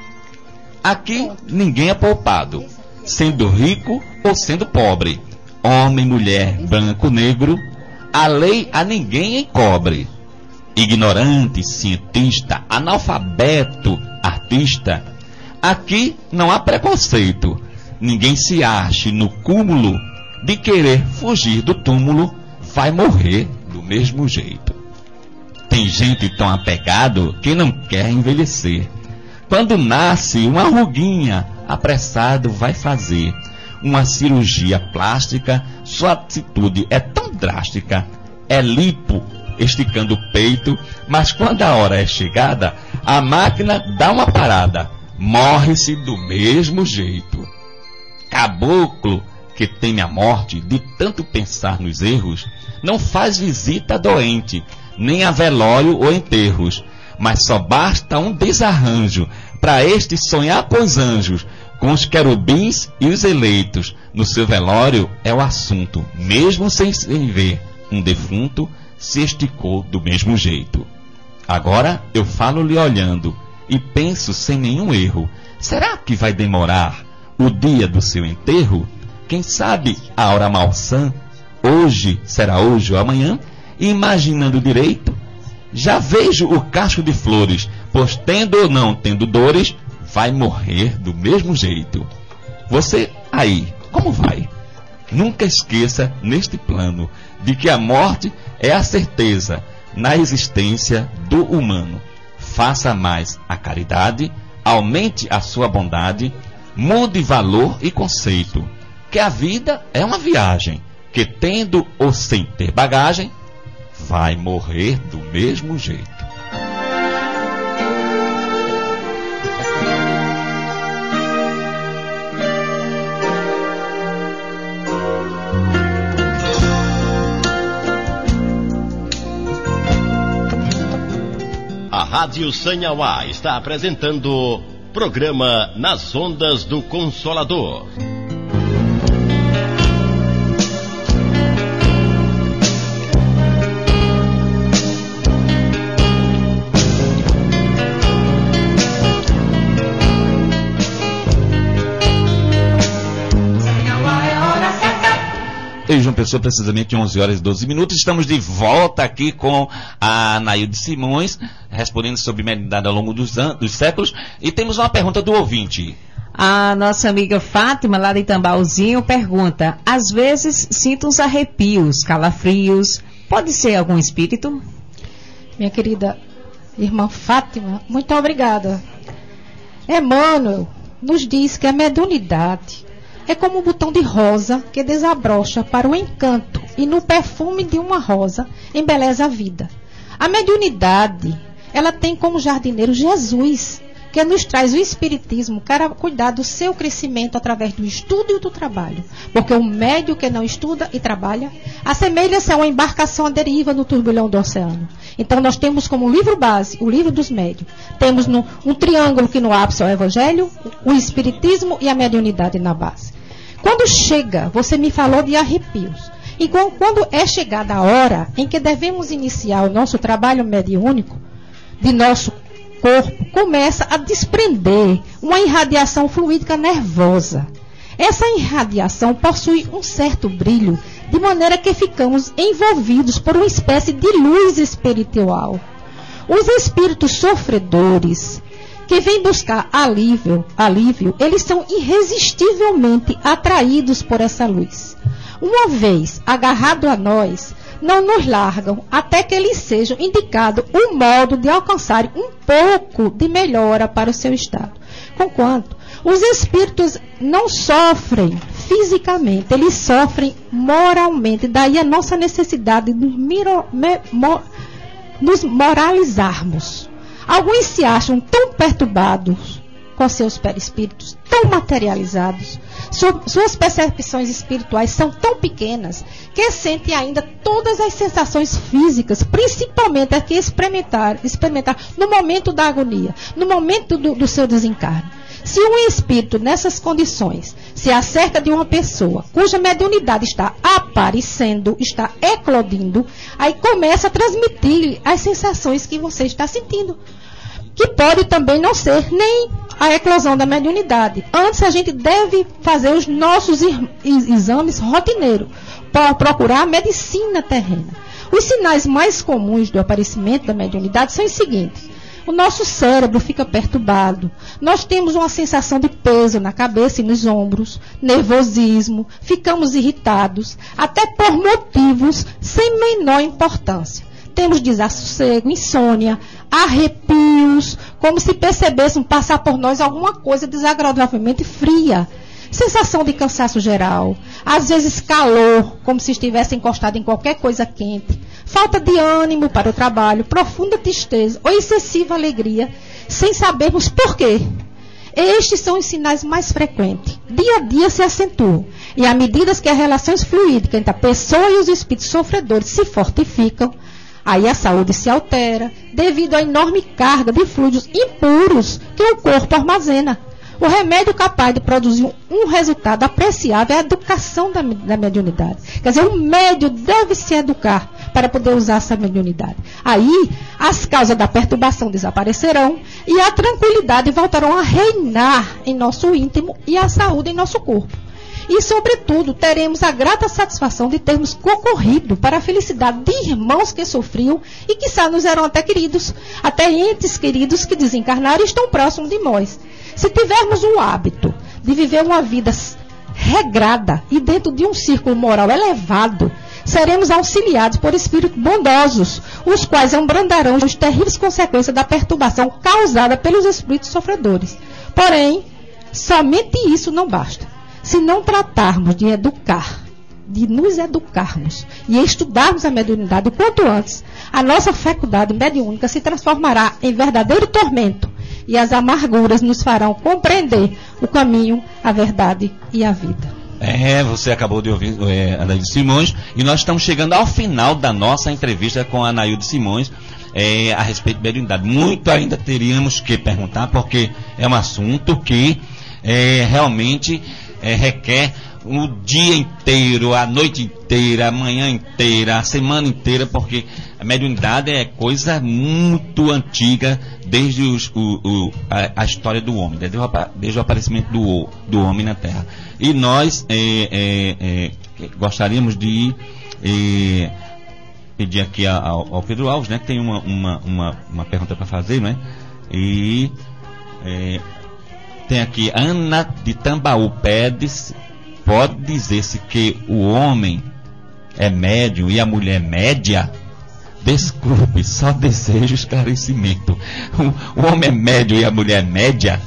Speaker 4: Aqui ninguém é poupado, sendo rico ou sendo pobre, homem, mulher, branco, negro, a lei a ninguém encobre. Ignorante, cientista, analfabeto, artista, aqui não há preconceito. Ninguém se ache no cúmulo de querer fugir do túmulo, vai morrer do mesmo jeito. Tem gente tão apegado que não quer envelhecer. Quando nasce uma ruguinha, apressado vai fazer uma cirurgia plástica, sua atitude é tão drástica, é lipo, esticando o peito, mas quando a hora é chegada, a máquina dá uma parada, morre-se do mesmo jeito. Caboclo, que teme a morte de tanto pensar nos erros, não faz visita doente, nem a velório ou enterros, mas só basta um desarranjo para este sonhar com os anjos, com os querubins e os eleitos. No seu velório é o assunto, mesmo sem, sem ver um defunto, se esticou do mesmo jeito. Agora eu falo lhe olhando e penso sem nenhum erro, será que vai demorar o dia do seu enterro? Quem sabe a hora malsã, hoje será hoje ou amanhã? E imaginando direito, já vejo o cacho de flores, pois tendo ou não tendo dores, vai morrer do mesmo jeito. Você aí, como vai? Nunca esqueça neste plano de que a morte é a certeza na existência do humano. Faça mais a caridade, aumente a sua bondade, mude valor e conceito, que a vida é uma viagem, que tendo ou sem ter bagagem, vai morrer do mesmo jeito.
Speaker 1: A Rádio Sanhauá está apresentando programa Nas Ondas do Consolador.
Speaker 4: Em João Pessoa, precisamente onze horas e doze minutos, estamos de volta aqui com a Anaílde Simões, respondendo sobre mediunidade ao longo dos, anos, dos séculos, e temos uma pergunta do ouvinte.
Speaker 7: A nossa amiga Fátima, lá de Tambalzinho, pergunta: às vezes sinto uns arrepios, calafrios. Pode ser algum espírito?
Speaker 9: Minha querida irmã Fátima, muito obrigada. Emmanuel nos diz que a mediunidade é como um botão de rosa que desabrocha para o encanto e no perfume de uma rosa embeleza a vida. A mediunidade, ela tem como jardineiro Jesus, que nos traz o espiritismo para cuidar do seu crescimento através do estudo e do trabalho. Porque o médio que não estuda e trabalha assemelha-se a uma embarcação à deriva no turbilhão do oceano. Então nós temos como livro base o livro dos médios. Temos no, um triângulo que no ápice é o evangelho, o espiritismo e a mediunidade na base. Quando chega, você me falou de arrepios. E quando é chegada a hora em que devemos iniciar o nosso trabalho mediúnico, de nosso corpo, começa a desprender uma irradiação fluídica nervosa. Essa irradiação possui um certo brilho, de maneira que ficamos envolvidos por uma espécie de luz espiritual. Os espíritos sofredores, que vêm buscar alívio, alívio, eles são irresistivelmente atraídos por essa luz. Uma vez agarrado a nós, não nos largam até que lhes seja indicado um modo de alcançar um pouco de melhora para o seu estado. Conquanto os espíritos não sofrem fisicamente, eles sofrem moralmente. Daí a nossa necessidade de nos, miro, me, mo, nos moralizarmos. Alguns se acham tão perturbados com seus perispíritos, tão materializados, suas percepções espirituais são tão pequenas, que sentem ainda todas as sensações físicas, principalmente as que experimentar, experimentar no momento da agonia, no momento do, do seu desencarne. Se um espírito nessas condições se acerca de uma pessoa cuja mediunidade está aparecendo, está eclodindo, aí começa a transmitir as sensações que você está sentindo, que pode também não ser nem a eclosão da mediunidade. Antes a gente deve fazer os nossos exames rotineiros para procurar a medicina terrena. Os sinais mais comuns do aparecimento da mediunidade são os seguintes: o nosso cérebro fica perturbado, nós temos uma sensação de peso na cabeça e nos ombros, nervosismo, ficamos irritados, até por motivos sem menor importância. Temos desassossego, insônia, arrepios, como se percebêssemos passar por nós alguma coisa desagradavelmente fria. Sensação de cansaço geral, às vezes calor, como se estivesse encostado em qualquer coisa quente, falta de ânimo para o trabalho, profunda tristeza ou excessiva alegria, sem sabermos por quê. Estes são os sinais mais frequentes. Dia a dia se acentuam. E à medida que as relações fluídicas entre a pessoa e os espíritos sofredores se fortificam, aí a saúde se altera devido à enorme carga de fluidos impuros que o corpo armazena. O remédio capaz de produzir um resultado apreciável é a educação da, da mediunidade. Quer dizer, o médium deve se educar para poder usar essa mediunidade. Aí, as causas da perturbação desaparecerão e a tranquilidade voltarão a reinar em nosso íntimo e a saúde em nosso corpo. E, sobretudo, teremos a grata satisfação de termos concorrido para a felicidade de irmãos que sofriam e que nos eram até queridos, até entes queridos que desencarnaram e estão próximos de nós. Se tivermos um hábito de viver uma vida regrada e dentro de um círculo moral elevado, seremos auxiliados por espíritos bondosos, os quais embrandarão as terríveis consequências da perturbação causada pelos espíritos sofredores. Porém, somente isso não basta. Se não tratarmos de educar, de nos educarmos e estudarmos a mediunidade o quanto antes, a nossa faculdade mediúnica se transformará em verdadeiro tormento e as amarguras nos farão compreender o caminho, a verdade e a vida.
Speaker 4: É, você acabou de ouvir é, a Anaíde Simões, e nós estamos chegando ao final da nossa entrevista com a Anaíde Simões é, a respeito da mediunidade. Muito ainda teríamos que perguntar, porque é um assunto que é, realmente é, requer o dia inteiro, a noite inteira, a manhã inteira, a semana inteira, porque a mediunidade é coisa muito antiga, desde os, o, o, a, a história do homem, desde o, desde o aparecimento do, do homem na Terra. E nós é, é, é, gostaríamos de é, pedir aqui ao, ao Pedro Alves, né, que tem uma, uma, uma, uma pergunta para fazer, né? E é, Tem aqui, Ana de Tambaú pede, pode dizer-se que o homem é médium e a mulher média? Desculpe, só desejo esclarecimento. O, o homem é médio e a mulher é média?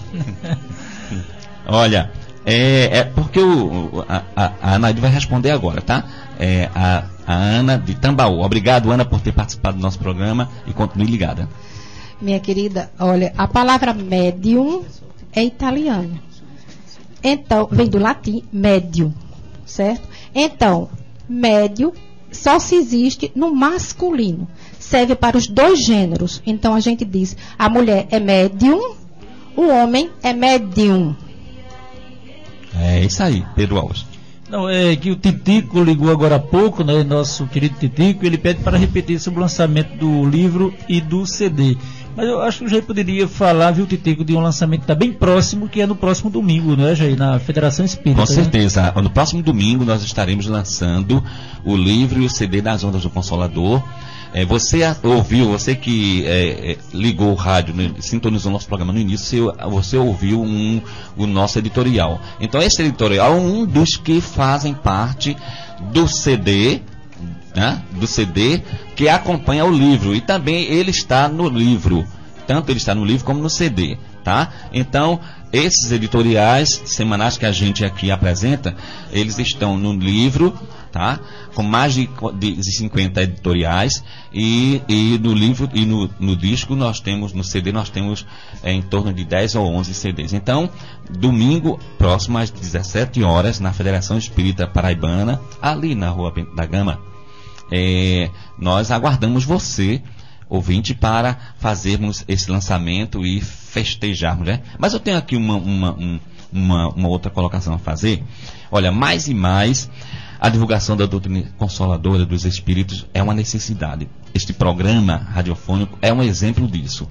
Speaker 4: Olha, é, é porque o, a, a, a Anaide vai responder agora, tá? É, a, a Ana de Tambaú. Obrigado, Ana, por ter participado do nosso programa e continue ligada.
Speaker 9: Minha querida, olha, a palavra médium é italiano. Então, vem do latim médium, certo? Então, médio só se existe no masculino. Serve para os dois gêneros. Então, a gente diz, a mulher é médium, o homem é médium.
Speaker 4: É isso aí, Pedro Alves.
Speaker 5: Não, é que o Titico ligou agora há pouco, né? Nosso querido Titico, ele pede para repetir sobre o lançamento do livro e do C D. Mas eu acho que o Jair poderia falar, viu, Titico, de um lançamento que está bem próximo, que é no próximo domingo, não é, Jair? Na Federação Espírita.
Speaker 4: Com certeza. Né? No próximo domingo nós estaremos lançando o livro e o C D das Ondas do Consolador. É, você ouviu, você que é, é, ligou o rádio, né, sintonizou o nosso programa no início, você, você ouviu um, o nosso editorial. Então esse editorial é um dos que fazem parte do C D, né, do C D que acompanha o livro. E também ele está no livro. Tanto ele está no livro como no C D. Tá? Então, esses editoriais semanais que a gente aqui apresenta, eles estão no livro, tá? Com mais de, de cinquenta editoriais, e, e no livro e no, no disco nós temos, no C D nós temos é, em torno de dez ou onze C Ds. Então, domingo próximo às dezessete horas, na Federação Espírita Paraibana, ali na Rua Bento da Gama, é, nós aguardamos você, ouvinte, para fazermos esse lançamento e festejarmos, né? Mas eu tenho aqui uma, uma, uma, uma outra colocação a fazer. Olha, mais e mais a divulgação da doutrina consoladora dos espíritos é uma necessidade. Este programa radiofônico é um exemplo disso.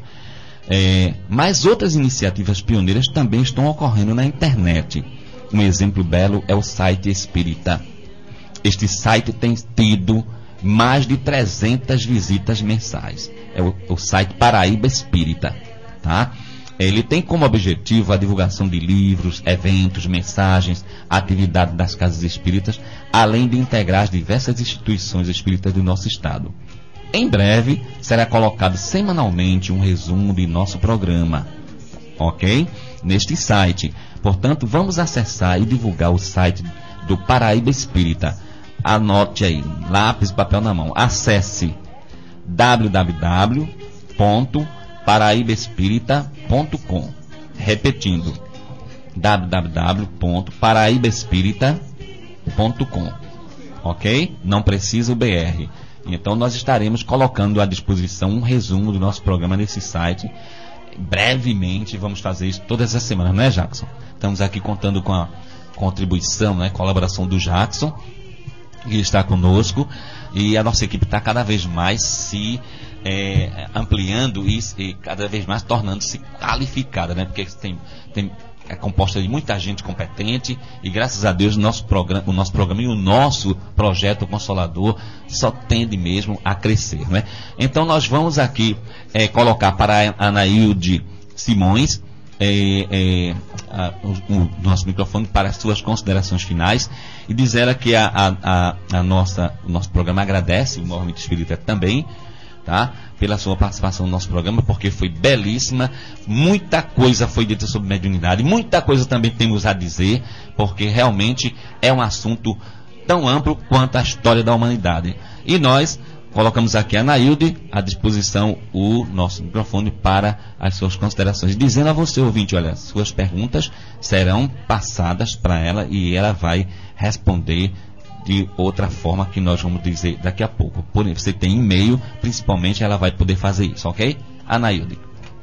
Speaker 4: É, mas outras iniciativas pioneiras também estão ocorrendo na internet. Um exemplo belo é o site Espírita. Este site tem tido mais de trezentas visitas mensais. É o, o site Paraíba Espírita, tá? Ele tem como objetivo a divulgação de livros, eventos, mensagens, atividades das casas espíritas, além de integrar as diversas instituições espíritas do nosso estado. Em breve será colocado semanalmente um resumo de nosso programa, ok? Neste site. Portanto, vamos acessar e divulgar o site do Paraíba Espírita. Anote aí, lápis e papel na mão. Acesse w w w ponto paraíba espírita ponto com. Repetindo, w w w ponto paraíba espírita ponto com. Ok? Não precisa o B R. Então nós estaremos colocando à disposição um resumo do nosso programa nesse site. Brevemente vamos fazer isso todas as semanas, não é, Jackson? Estamos aqui contando com a contribuição, né, colaboração do Jackson, que está conosco, e a nossa equipe está cada vez mais se é, ampliando e, e cada vez mais tornando-se qualificada, né? Porque tem, tem, é composta de muita gente competente, e graças a Deus o nosso programa, o nosso programa e o nosso projeto Consolador só tende mesmo a crescer, né? Então nós vamos aqui é, colocar para a Anaílde Simões É, é, a, o, o nosso microfone para as suas considerações finais, e diz ela que a, a, a nossa, o nosso programa agradece o Movimento Espírita também, tá? Pela sua participação no nosso programa, porque foi belíssima, muita coisa foi dita sobre mediunidade, muita coisa também temos a dizer, porque realmente é um assunto tão amplo quanto a história da humanidade. E nós colocamos aqui a Anaílde à disposição o nosso microfone para as suas considerações, dizendo a você, ouvinte, olha, suas perguntas serão passadas para ela e ela vai responder de outra forma, que nós vamos dizer daqui a pouco. Porém, você tem e-mail, principalmente, ela vai poder fazer isso, ok? Anaílde.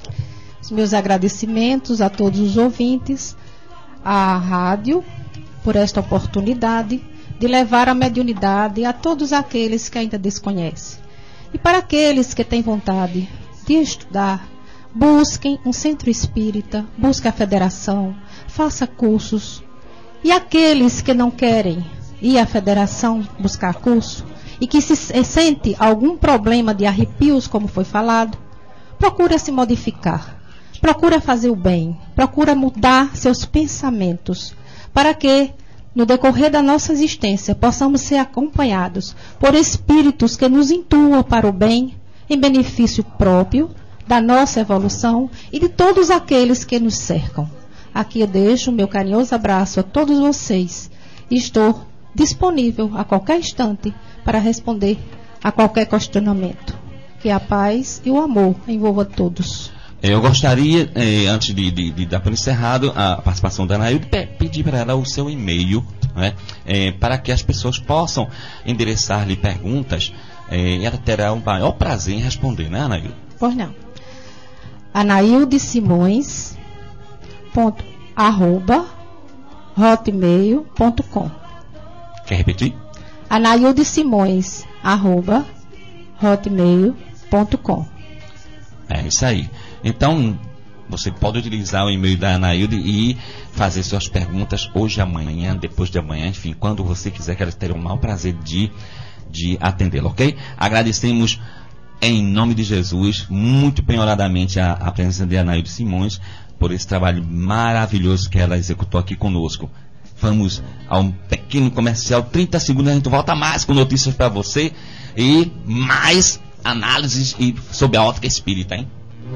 Speaker 9: Os meus agradecimentos a todos os ouvintes, à rádio, por esta oportunidade de levar a mediunidade a todos aqueles que ainda desconhecem. E para aqueles que têm vontade de estudar, busquem um centro espírita, busquem a federação, faça cursos. E aqueles que não querem ir à federação buscar curso e que se sente algum problema de arrepios, como foi falado, procure se modificar. procura fazer o bem, procura mudar seus pensamentos, para que no decorrer da nossa existência possamos ser acompanhados por espíritos que nos intuam para o bem, em benefício próprio, da nossa evolução e de todos aqueles que nos cercam. Aqui eu deixo o meu carinhoso abraço a todos vocês e estou disponível a qualquer instante para responder a qualquer questionamento. Que a paz e o amor envolva todos.
Speaker 4: Eu gostaria, eh, antes de, de, de dar por encerrado a participação da Anaílde, pe- pedir para ela o seu e-mail, né, eh, para que as pessoas possam endereçar-lhe perguntas, eh, e ela terá o maior prazer em responder, né, Anaílde?
Speaker 9: Pois não. Anaílde Simões ponto arroba hotmail ponto com.
Speaker 4: Quer repetir?
Speaker 9: Anaílde Simões arroba hotmail ponto com.
Speaker 4: É isso aí. Então, você pode utilizar o e-mail da Anaílde e fazer suas perguntas hoje, amanhã, depois de amanhã, enfim, quando você quiser, que elas terão o maior prazer de, de atendê-la, ok? Agradecemos, em nome de Jesus, muito penhoradamente a, a presença de Anaílde Simões, por esse trabalho maravilhoso que ela executou aqui conosco. Vamos a um pequeno comercial, trinta segundos, a gente volta mais com notícias para você e mais análises e sobre a ótica espírita, hein?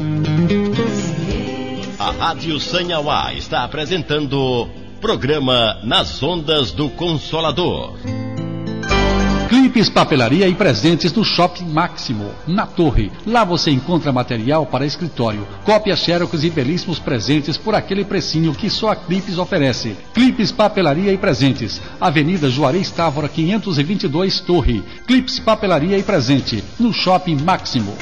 Speaker 1: A Rádio Sanhauá está apresentando programa Nas Ondas do Consolador.
Speaker 6: Clipes, papelaria e presentes no Shopping Máximo, na Torre. Lá você encontra material para escritório, cópias xerox e belíssimos presentes por aquele precinho que só a Clipes oferece. Clipes, papelaria e presentes. Avenida Juarez Távora, quinhentos e vinte e dois, Torre. Clipes, papelaria e presente, no Shopping Máximo.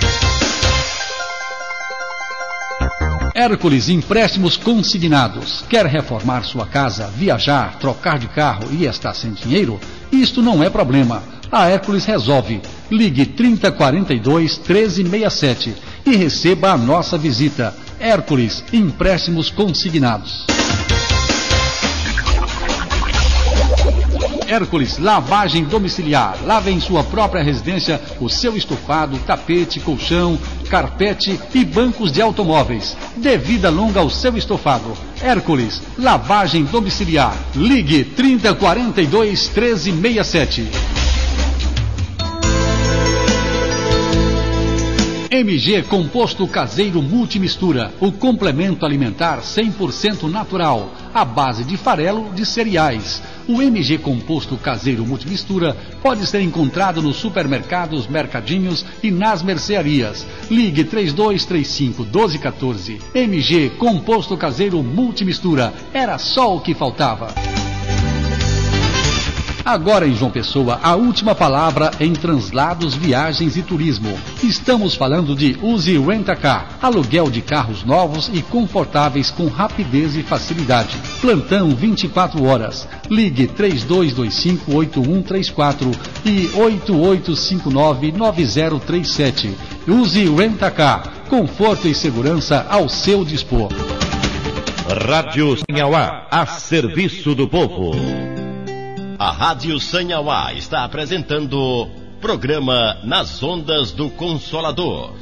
Speaker 6: Hércules Empréstimos Consignados. Quer reformar sua casa, viajar, trocar de carro e está sem dinheiro? Isto não é problema. A Hércules resolve. Ligue trinta quarenta e dois, treze sessenta e sete e receba a nossa visita. Hércules Empréstimos Consignados. Hércules Lavagem Domiciliar. Lave em sua própria residência o seu estofado, tapete, colchão, carpete e bancos de automóveis. Dê vida longa ao seu estofado. Hércules Lavagem Domiciliar. Ligue trinta quarenta e dois, treze sessenta e sete. M G Composto Caseiro Multimistura, o complemento alimentar cem por cento natural, à base de farelo de cereais. O M G Composto Caseiro Multimistura pode ser encontrado nos supermercados, mercadinhos e nas mercearias. Ligue três dois três cinco, um dois um quatro. M G Composto Caseiro Multimistura, era só o que faltava. Agora em João Pessoa, a última palavra em translados, viagens e turismo. Estamos falando de Uzi Rent-A-Car, aluguel de carros novos e confortáveis com rapidez e facilidade. Plantão vinte e quatro horas. Ligue três dois dois cinco, oito um três quatro e oito oito cinco nove, nove zero três sete. Uzi Rent-A-Car, conforto e segurança ao seu dispor.
Speaker 1: Rádio Sanhauá, a serviço do povo. A Rádio Sanhauá está apresentando programa Nas Ondas do Consolador.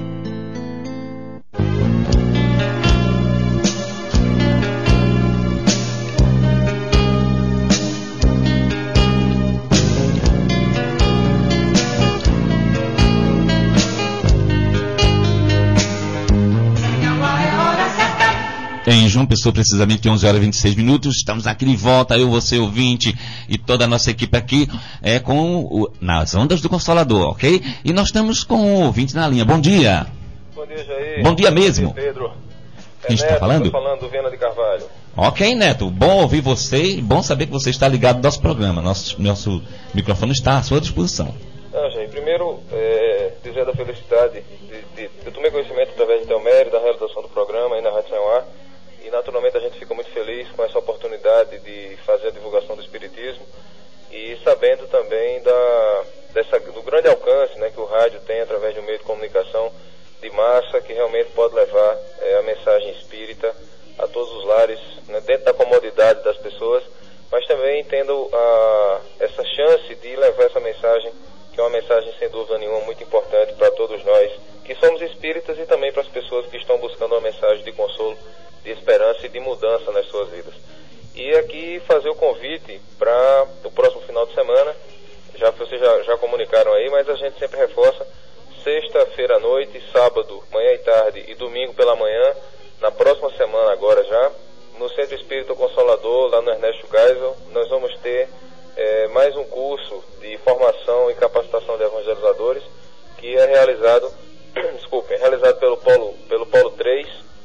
Speaker 4: Em João Pessoa, precisamente onze horas e vinte e seis minutos, estamos aqui de volta, eu, você, ouvinte, e toda a nossa equipe aqui, é, com o, nas Ondas do Consolador, ok? E nós estamos com o ouvinte na linha. Bom dia.
Speaker 10: Bom dia, Jair.
Speaker 4: Bom dia mesmo.
Speaker 10: Bom dia, Pedro. É
Speaker 4: Quem está
Speaker 10: Neto,
Speaker 4: falando?
Speaker 10: Estou falando do Viana de Carvalho.
Speaker 4: Ok, Neto, bom ouvir você e bom saber que você está ligado no nosso programa. Nosso, nosso microfone está à sua disposição.
Speaker 10: Não, Jair, primeiro, é, dizer da felicidade, de, de, eu tomei conhecimento através de Telmério, da realização do programa aí na Rádio Sanhauá. E naturalmente a gente fica muito feliz com essa oportunidade de fazer a divulgação do Espiritismo e sabendo também da, dessa, do grande alcance, né, que o rádio tem através de um meio de comunicação de massa que realmente pode levar é, a mensagem espírita a todos os lares, né, dentro da comodidade das pessoas, mas também tendo a, essa chance de levar essa mensagem, que é uma mensagem sem dúvida nenhuma muito importante para todos nós que somos espíritas e também para as pessoas que estão buscando uma mensagem de consolo, de esperança e de mudança nas suas vidas. E aqui fazer o convite para o próximo final de semana, já vocês já, já comunicaram aí, mas a gente sempre reforça, sexta-feira à noite, sábado, manhã e tarde e domingo pela manhã, na próxima semana agora já, no Centro Espírita Consolador, lá no Ernesto Geisel, nós vamos ter é, mais um curso de formação e capacitação de evangelizadores, que é realizado, desculpem, é realizado pelo Polo, pelo Polo três,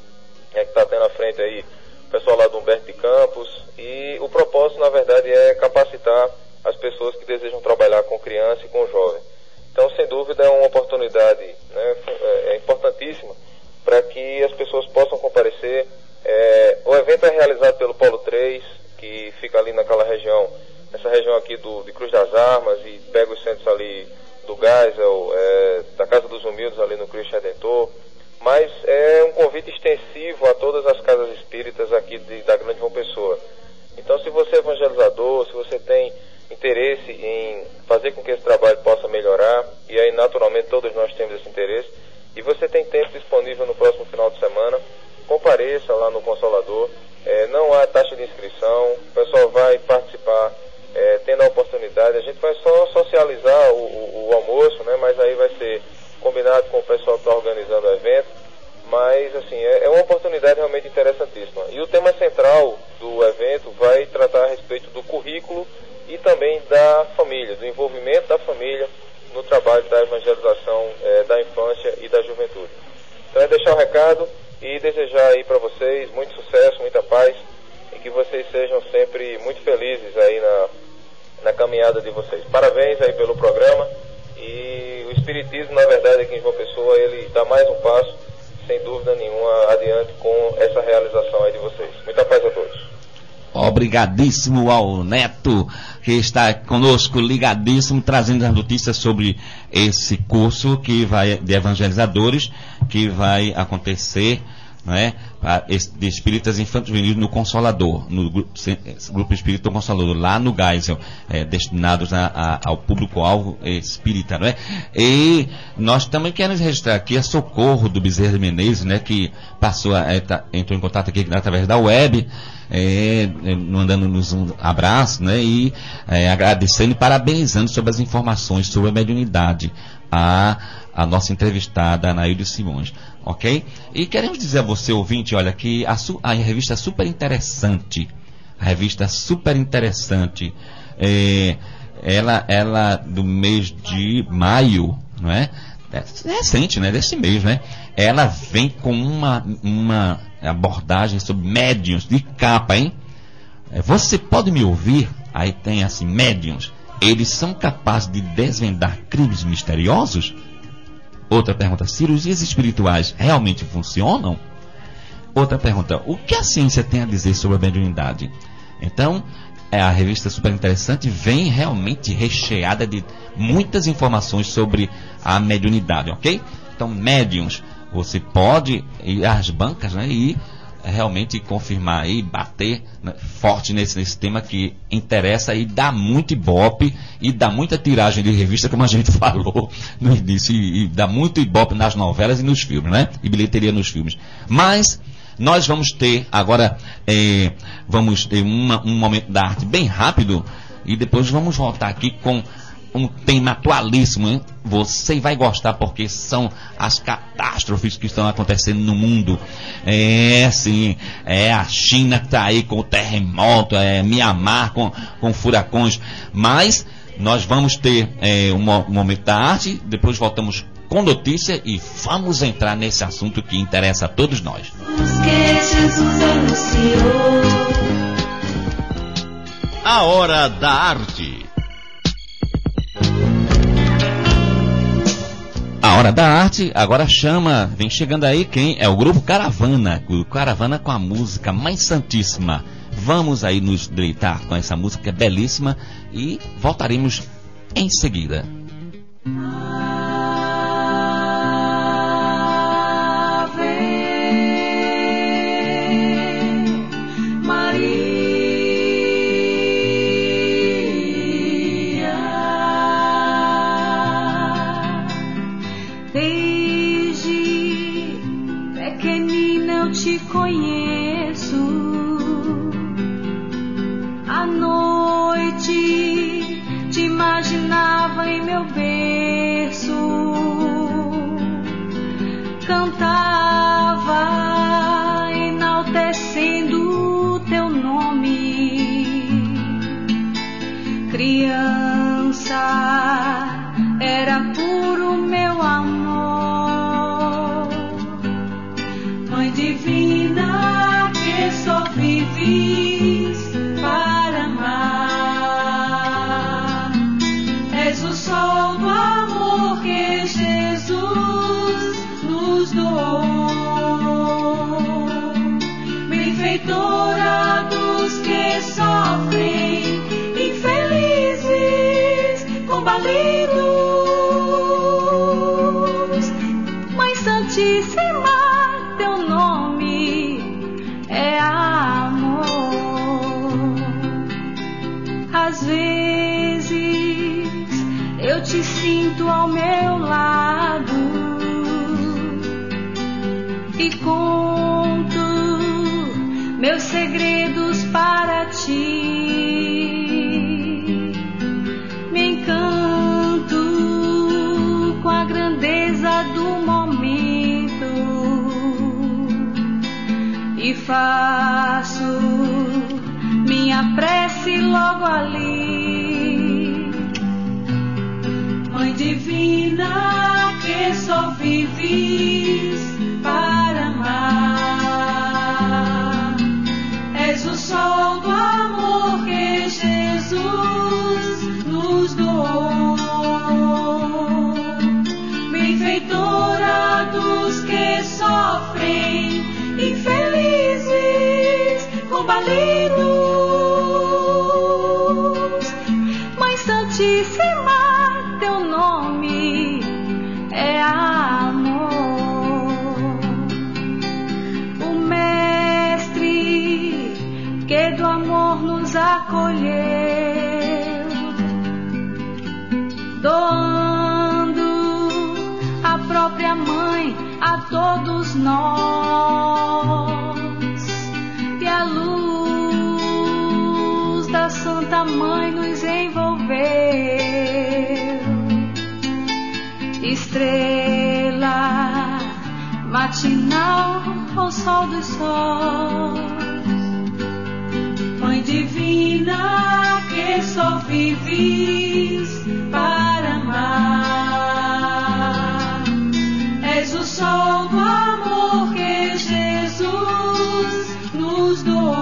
Speaker 10: é, que está tendo à frente aí o pessoal lá do Humberto de Campos, e o propósito, na verdade, é capacitar as pessoas que desejam trabalhar com criança e com jovem. Então, sem dúvida, é uma oportunidade, né, é importantíssima para que as pessoas possam comparecer. É, o evento é realizado pelo Polo três, que fica ali naquela região, nessa região aqui do, de Cruz das Armas, e pega os centros ali do Geisel, é, da Casa dos Humildes ali no Cristo Redentor, mas é um convite extensivo a todas as casas espíritas aqui de, da Grande João Pessoa. Então, se você é evangelizador, se você tem interesse em fazer com que esse trabalho possa melhorar, e aí naturalmente todos nós temos esse interesse, e você tem tempo disponível no próximo final de semana, compareça lá no Consolador. É, não há taxa de inscrição, o pessoal vai participar, é, tendo a oportunidade. A gente vai só socializar o, o, o almoço, né, mas aí vai ser combinado com o pessoal que está organizando o evento. Mas assim, é, é uma oportunidade realmente interessantíssima. E o tema central do evento vai tratar a respeito do currículo e também da família, do envolvimento da família no trabalho da evangelização é, da infância e da juventude. Então é deixar o recado e desejar aí para vocês muito sucesso, muita paz, e que vocês sejam sempre muito felizes aí na, na caminhada de vocês. Parabéns aí pelo programa, e o Espiritismo, na verdade, aqui em João Pessoa, ele dá mais um passo, sem dúvida nenhuma, adiante com essa realização aí de vocês. Muita paz a todos.
Speaker 4: Obrigadíssimo ao Neto, que está conosco, ligadíssimo, trazendo as notícias sobre esse curso que vai, de evangelizadores, que vai acontecer, né, de espíritas infantis juvenis no Consolador, no grupo, grupo Espírita Consolador, lá no Geisel, é, destinados a, a, ao público-alvo espírita, não é? E nós também queremos registrar aqui a Socorro do Bezerra de Menezes, né, que passou a, é, tá, entrou em contato aqui através da web, é, mandando-nos um abraço, né, e é, agradecendo e parabenizando sobre as informações sobre a mediunidade a, a nossa entrevistada Anaílde Simões, ok? E queremos dizer a você, ouvinte, olha, que a, a revista é super interessante, a revista é super interessante, é, ela, ela do mês de maio, não é? É recente, né? Desse mês, né? Ela vem com uma, uma abordagem sobre médiuns de capa, hein? Você pode me ouvir? Aí tem assim, médiuns, eles são capazes de desvendar crimes misteriosos? Outra pergunta, cirurgias espirituais realmente funcionam? Outra pergunta, o que a ciência tem a dizer sobre a mediunidade? Então, é, a revista super interessante, vem realmente recheada de muitas informações sobre a mediunidade, ok? Então, médiuns, você pode ir às bancas, né, e realmente confirmar aí, bater, né, forte nesse, nesse tema que interessa e dá muito ibope e dá muita tiragem de revista, como a gente falou no início, e, e dá muito ibope nas novelas e nos filmes, né? E bilheteria nos filmes. Mas nós vamos ter agora, é, vamos ter uma, um momento da arte bem rápido, e depois vamos voltar aqui com um tema atualíssimo, hein? Você vai gostar, porque são as catástrofes que estão acontecendo no mundo. É, sim, é a China que está aí com o terremoto, é Mianmar com, com furacões, mas nós vamos ter é, um, um momento da arte, depois voltamos com notícia e vamos entrar nesse assunto que interessa a todos nós.
Speaker 3: Que Jesus anunciou.
Speaker 1: A Hora da Arte.
Speaker 4: A Hora da Arte agora chama, vem chegando aí quem? É o grupo Caravana, o Caravana com a música mais santíssima. Vamos aí nos deleitar com essa música que é belíssima e voltaremos em seguida.
Speaker 3: Desde eu te conheço. À noite te imaginava em meu berço, cantava enaltecendo teu nome. Criança, era puro meu amor. Mãe divina, que só vives para amar. És o sol do amor que Jesus nos doou. Benfeitora dos que sofrem, infelizes, combalidos. Mãe Santíssima, teu nome é amor. Às vezes eu te sinto ao meu lado e conto meus segredos para ti. Me encanto com a grandeza do momento e faço minha prece logo ali. Mãe divina, que só vives para amar. És o sol do amor que Jesus nos doou. Benfeitora dos que sofrem, infelizes, combalidos. Mãe Santíssima, teu nome é amor. O Mestre que do amor nos acolheu, doando a própria mãe a todos nós, e a luz da Santa Mãe nos envolveu. Estrela matinal ao sol dos sóis, Mãe divina, que só vives para amar. És o sol do amor que Jesus nos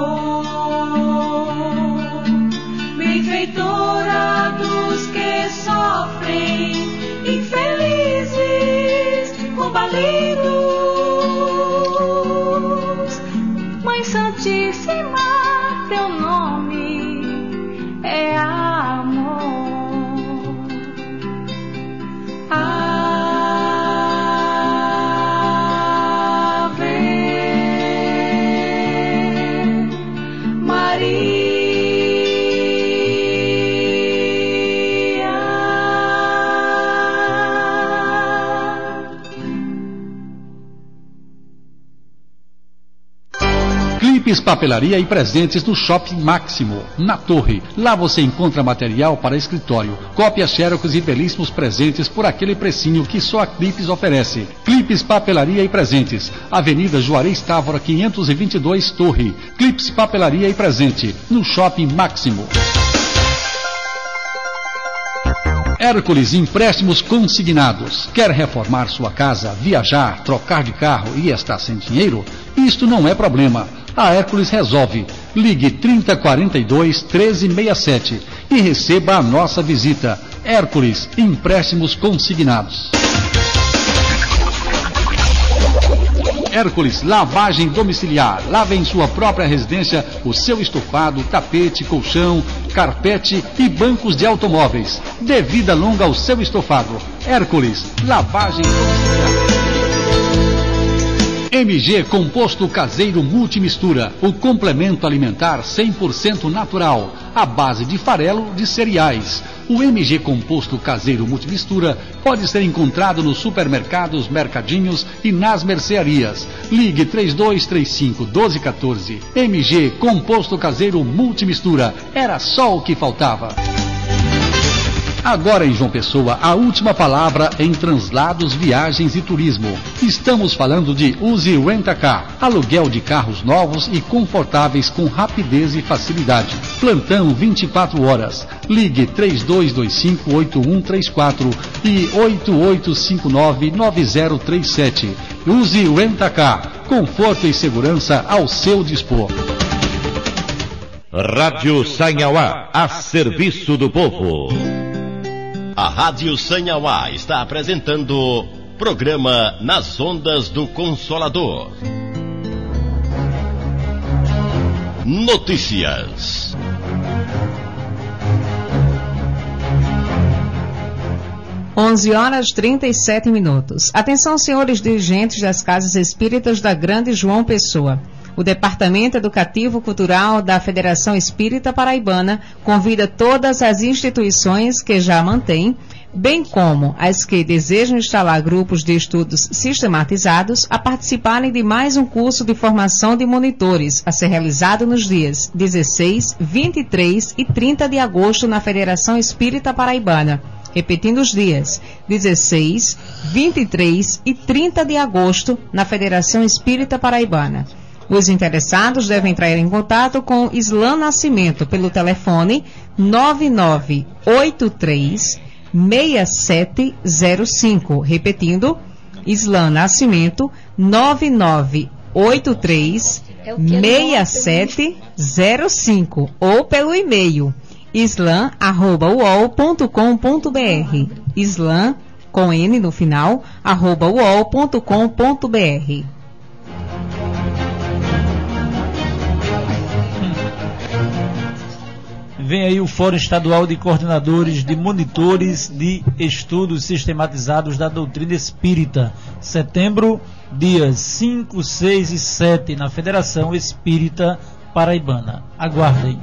Speaker 3: doou. Benfeitora dos que sofrem, infelizes, combalidos. Mãe Santíssima, teu nome é amor.
Speaker 6: Clipes, papelaria e presentes no Shopping Máximo, na Torre. Lá você encontra material para escritório, cópias, xerox e belíssimos presentes por aquele precinho que só a Clipes oferece. Clipes, papelaria e presentes. Avenida Juarez Távora, quinhentos e vinte e dois, Torre. Clipes, papelaria e presente, no Shopping Máximo. Hércules Empréstimos Consignados. Quer reformar sua casa, viajar, trocar de carro e estar sem dinheiro? Isto não é problema. A Hércules resolve. Ligue trinta, quarenta e dois, treze, sessenta e sete e receba a nossa visita. Hércules Empréstimos Consignados. Hércules Lavagem Domiciliar. Lave em sua própria residência o seu estofado, tapete, colchão, carpete e bancos de automóveis. Dê vida longa ao seu estofado. Hércules Lavagem Domiciliar. M G Composto Caseiro Multimistura, o complemento alimentar cem por cento natural, à base de farelo de cereais. O M G Composto Caseiro Multimistura pode ser encontrado nos supermercados, mercadinhos e nas mercearias. Ligue três dois três cinco, um dois um quatro. M G Composto Caseiro Multimistura. Era só o que faltava. Agora em João Pessoa, a última palavra em translados, viagens e turismo. Estamos falando de Uzi Rent-A-Car, aluguel de carros novos e confortáveis com rapidez e facilidade. Plantão vinte e quatro horas. Ligue três dois dois cinco, oito um três quatro e oito oito cinco nove, nove zero três sete. Uzi Rent-A-Car, conforto e segurança ao seu dispor.
Speaker 1: Rádio Sanhauá, a serviço do povo. A Rádio Sanhauá está apresentando programa Nas Ondas do Consolador. Notícias.
Speaker 7: onze horas e trinta e sete minutos. Atenção, senhores dirigentes das casas espíritas da Grande João Pessoa. O Departamento Educativo Cultural da Federação Espírita Paraibana convida todas as instituições que já mantêm, bem como as que desejam instalar grupos de estudos sistematizados, a participarem de mais um curso de formação de monitores, a ser realizado nos dias dezesseis, vinte e três e trinta de agosto na Federação Espírita Paraibana. Repetindo os dias, dezesseis, vinte e três e trinta de agosto na Federação Espírita Paraibana. Os interessados devem entrar em contato com Islan Nascimento pelo telefone nove nove oito três, seis sete zero cinco. Repetindo, Islan Nascimento nove nove oito três, seis sete zero cinco ou pelo e-mail islan arroba u o l ponto com ponto b r. Islan, com N no final, arroba u o l ponto com ponto b r.
Speaker 5: Vem aí o Fórum Estadual de Coordenadores de Monitores de Estudos Sistematizados da Doutrina Espírita. Setembro, dias cinco, seis e sete, na Federação Espírita Paraibana. Aguardem.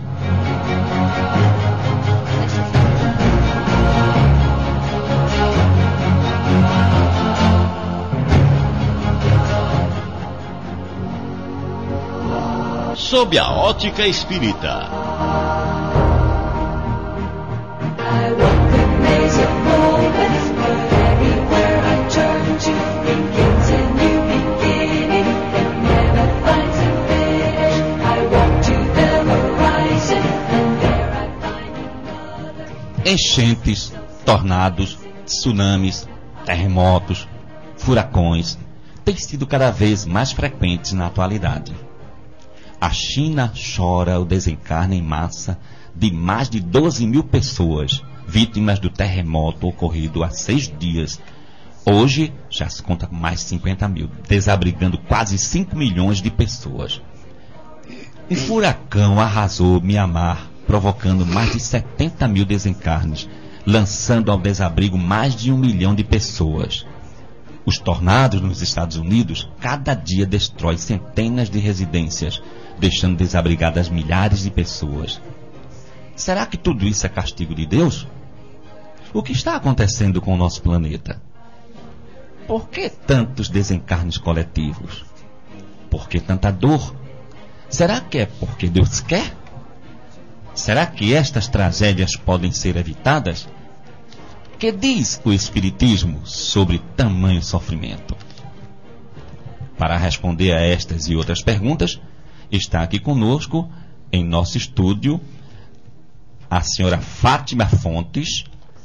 Speaker 1: Sob a ótica espírita.
Speaker 4: Enchentes, tornados, tsunamis, terremotos, furacões têm sido cada vez mais frequentes na atualidade. A China chora o desencarne em massa de mais de doze mil pessoas vítimas do terremoto ocorrido há seis dias. Hoje já se conta com mais de cinquenta mil, desabrigando quase cinco milhões de pessoas. O furacão arrasou Mianmar, provocando mais de setenta mil desencarnes, lançando ao desabrigo mais de um milhão de pessoas. Os tornados nos Estados Unidos cada dia destrói centenas de residências, deixando desabrigadas milhares de pessoas. Será que tudo isso é castigo de Deus? O que está acontecendo com o nosso planeta? Por que tantos desencarnes coletivos? Por que tanta dor? Será que é porque Deus quer? Será que estas tragédias podem ser evitadas? Que diz o Espiritismo sobre tamanho sofrimento? Para responder a estas e outras perguntas, está aqui conosco, em nosso estúdio, a senhora Fátima Fontes,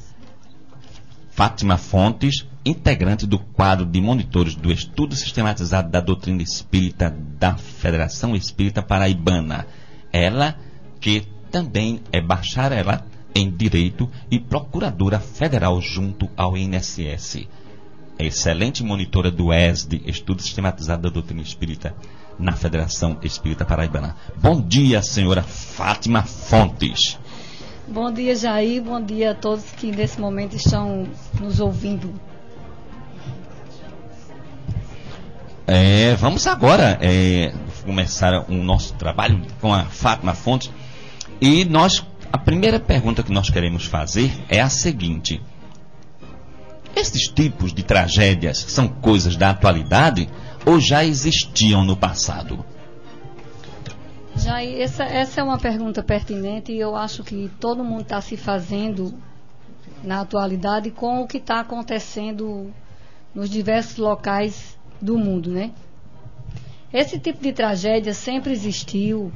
Speaker 4: Fátima Fontes, integrante do quadro de monitores do Estudo Sistematizado da Doutrina Espírita da Federação Espírita Paraibana. Ela que também é bacharela em Direito e Procuradora Federal junto ao I N S S. É excelente monitora do E S D, Estudo Sistematizado da Doutrina Espírita na Federação Espírita Paraibana. Bom dia, senhora Fátima Fontes.
Speaker 11: Bom dia, Jair. Bom dia a todos que nesse momento estão nos ouvindo.
Speaker 4: É, vamos agora é, começar o nosso trabalho com a Fátima Fontes. E nós, a primeira pergunta que nós queremos fazer é a seguinte: esses tipos de tragédias são coisas da atualidade ou já existiam no passado?
Speaker 11: Já, essa, essa é uma pergunta pertinente e eu acho que todo mundo está se fazendo na atualidade com o que está acontecendo nos diversos locais do mundo, né? Esse tipo de tragédia sempre existiu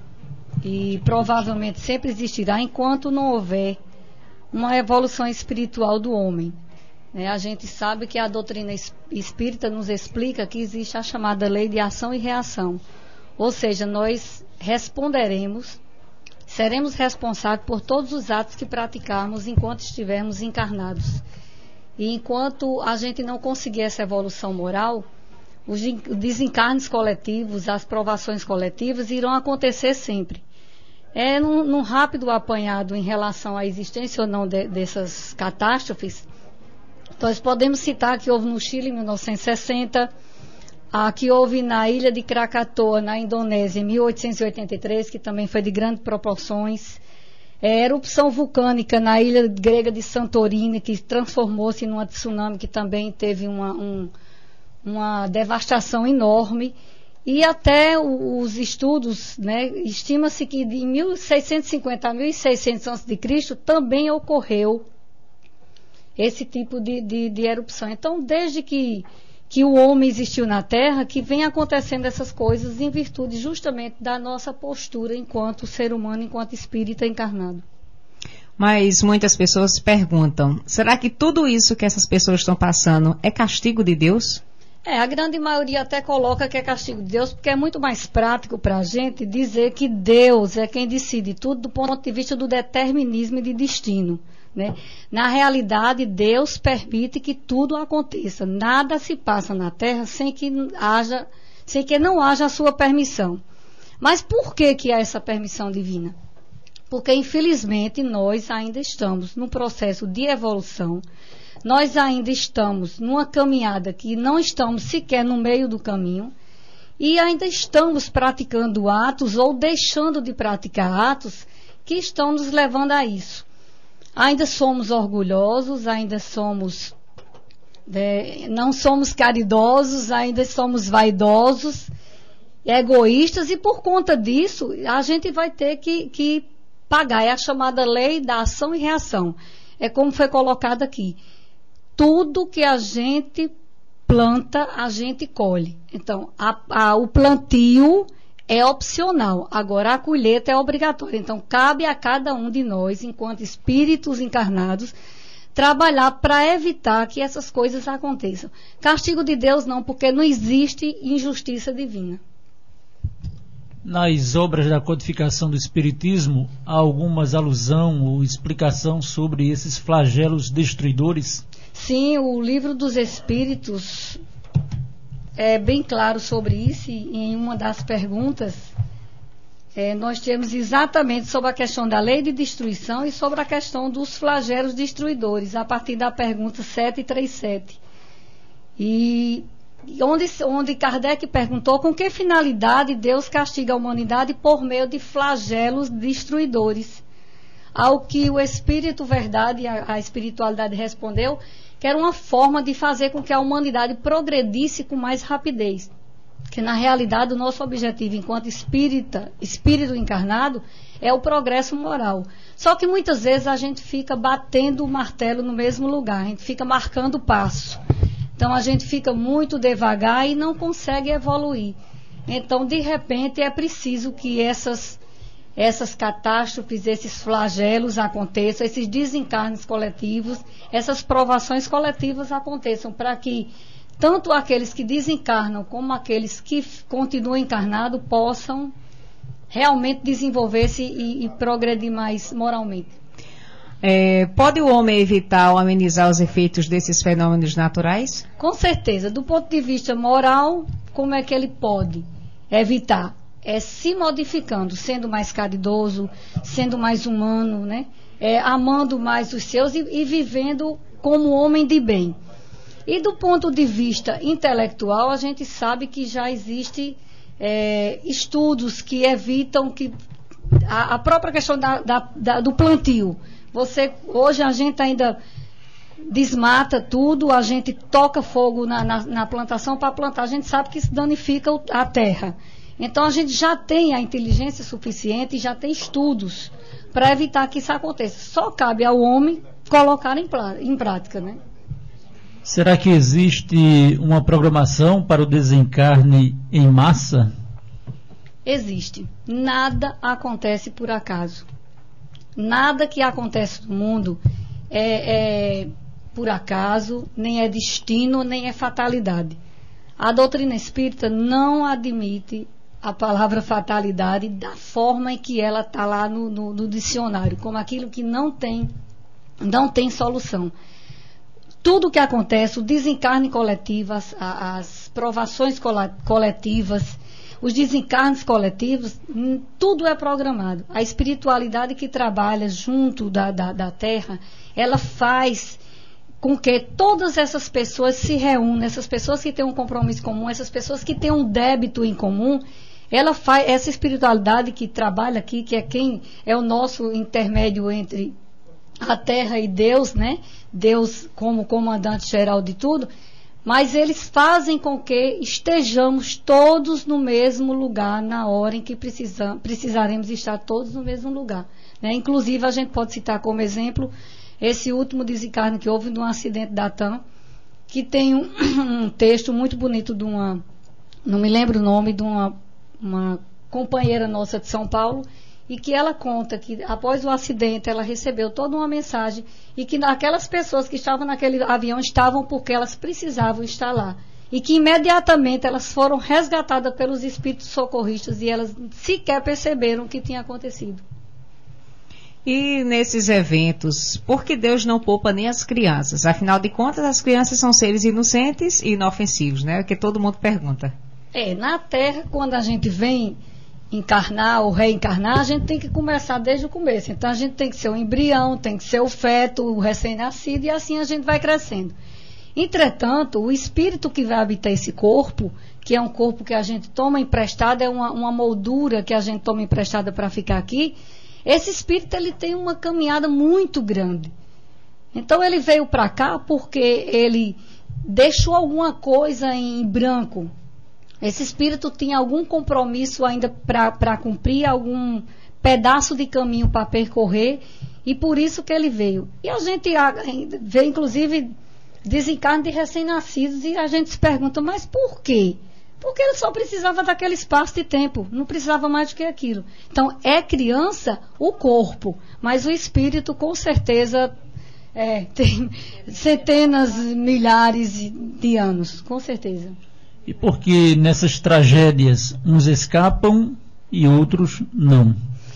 Speaker 11: e provavelmente sempre existirá enquanto não houver uma evolução espiritual do homem. É, a gente sabe que a doutrina espírita nos explica que existe a chamada lei de ação e reação. Ou seja, nós responderemos, seremos responsáveis por todos os atos que praticarmos enquanto estivermos encarnados. E enquanto a gente não conseguir essa evolução moral, os desencarnes coletivos, as provações coletivas irão acontecer sempre. É num, num rápido apanhado em relação à existência ou não de, dessas catástrofes. Nós podemos citar que houve no Chile em mil novecentos e sessenta, a que houve na ilha de Krakatoa, na Indonésia, em mil oitocentos e oitenta e três, que também foi de grandes proporções. É, erupção vulcânica na ilha grega de Santorini, que transformou-se numa tsunami, que também teve uma, um, uma devastação enorme. E até os estudos, né, estima-se que de mil seiscentos e cinquenta a mil e seiscentos antes de Cristo também ocorreu esse tipo de, de, de erupção. Então, desde que, que o homem existiu na Terra, que vem acontecendo essas coisas em virtude justamente da nossa postura enquanto ser humano, enquanto espírita encarnado.
Speaker 7: Mas muitas pessoas perguntam, será que tudo isso que essas pessoas estão passando é castigo de Deus?
Speaker 11: É, a grande maioria até coloca que é castigo de Deus, porque é muito mais prático para a gente dizer que Deus é quem decide tudo do ponto de vista do determinismo e de destino, né? Na realidade, Deus permite que tudo aconteça. Nada se passa na Terra sem que haja, sem que não haja a sua permissão. Mas por que que há essa permissão divina? Porque, infelizmente, nós ainda estamos num processo de evolução. Nós ainda estamos numa caminhada que não estamos sequer no meio do caminho e ainda estamos praticando atos ou deixando de praticar atos que estão nos levando a isso. Ainda somos orgulhosos, ainda somos, é, não somos caridosos, ainda somos vaidosos, egoístas e por conta disso a gente vai ter que, que pagar. É a chamada lei da ação e reação. É como foi colocado aqui. Tudo que a gente planta, a gente colhe. Então, a, a, o plantio é opcional. Agora, a colheita é obrigatória. Então, cabe a cada um de nós, enquanto espíritos encarnados, trabalhar para evitar que essas coisas aconteçam. Castigo de Deus não, porque não existe injustiça divina.
Speaker 5: Nas obras da codificação do Espiritismo, há algumas alusão ou explicação sobre esses flagelos destruidores?
Speaker 11: Sim, o Livro dos Espíritos é bem claro sobre isso, e em uma das perguntas é, nós temos exatamente sobre a questão da lei de destruição e sobre a questão dos flagelos destruidores, a partir da pergunta setecentos e trinta e sete. E onde, onde Kardec perguntou com que finalidade Deus castiga a humanidade por meio de flagelos destruidores. Ao que o Espírito Verdade, a, a espiritualidade respondeu que era uma forma de fazer com que a humanidade progredisse com mais rapidez. Que na realidade o nosso objetivo enquanto espírita, espírito encarnado, é o progresso moral. Só que muitas vezes a gente fica batendo o martelo no mesmo lugar, a gente fica marcando o passo. Então a gente fica muito devagar e não consegue evoluir. Então, de repente, é preciso que essas essas catástrofes, esses flagelos aconteçam, esses desencarnes coletivos, essas provações coletivas aconteçam, para que tanto aqueles que desencarnam como aqueles que continuam encarnados possam realmente desenvolver-se e, e progredir mais moralmente.
Speaker 7: É, pode o homem evitar ou amenizar os efeitos desses fenômenos naturais?
Speaker 11: Com certeza. Do ponto de vista moral, como é que ele pode evitar? É se modificando, sendo mais caridoso, sendo mais humano, né? É, amando mais os seus e, e vivendo como homem de bem. E do ponto de vista intelectual, a gente sabe que já existe é, estudos que evitam que a, a própria questão da, da, da, do plantio. Você, hoje a gente ainda desmata tudo, a gente toca fogo na, na, na plantação para plantar, a gente sabe que isso danifica o, a terra. Então a gente já tem a inteligência suficiente e já tem estudos para evitar que isso aconteça. Só cabe ao homem colocar em, em prática, né?
Speaker 5: Será que existe uma programação para o desencarne em massa?
Speaker 11: Existe. Nada acontece por acaso. Nada que acontece no mundo é, é por acaso, nem é destino, nem é fatalidade. A doutrina espírita não admite a palavra fatalidade da forma em que ela está lá no, no, no dicionário, como aquilo que não tem, não tem solução. Tudo que acontece, o desencarne coletivo, as, as provações coletivas, os desencarnes coletivos, tudo é programado. A espiritualidade que trabalha junto da, da, da Terra, ela faz com que todas essas pessoas se reúnam, essas pessoas que têm um compromisso comum, essas pessoas que têm um débito em comum, ela faz, essa espiritualidade que trabalha aqui, que é quem é o nosso intermédio entre a Terra e Deus, né? Deus como comandante geral de tudo, mas eles fazem com que estejamos todos no mesmo lugar na hora em que precisam, precisaremos estar todos no mesmo lugar, né? Inclusive a gente pode citar como exemplo esse último desencarne que houve de um acidente da TAM, que tem um, um texto muito bonito de uma, não me lembro o nome, de uma, uma companheira nossa de São Paulo, e que ela conta que após o acidente ela recebeu toda uma mensagem e que aquelas pessoas que estavam naquele avião estavam porque elas precisavam estar lá. E que imediatamente elas foram resgatadas pelos espíritos socorristas e elas sequer perceberam o que tinha acontecido.
Speaker 7: E nesses eventos, por que Deus não poupa nem as crianças? Afinal de contas, as crianças são seres inocentes e inofensivos, né? Que todo mundo pergunta.
Speaker 11: É, na Terra, quando a gente vem encarnar ou reencarnar, a gente tem que começar desde o começo. Então a gente tem que ser o embrião, tem que ser o feto, o recém-nascido, e assim a gente vai crescendo. Entretanto, o espírito que vai habitar esse corpo, que é um corpo que a gente toma emprestado, é uma, uma moldura que a gente toma emprestada para ficar aqui, esse espírito ele tem uma caminhada muito grande. Então ele veio para cá porque ele deixou alguma coisa em branco. Esse espírito tinha algum compromisso ainda para cumprir, algum pedaço de caminho para percorrer, e por isso que ele veio. E a gente vê, inclusive, desencarne de recém-nascidos, e a gente se pergunta, mas por quê? Porque ele só precisava daquele espaço de tempo, não precisava mais do que aquilo. Então, é criança o corpo, mas o espírito, com certeza, é, tem centenas, milhares de anos, com certeza.
Speaker 5: E por que nessas tragédias uns escapam e outros não?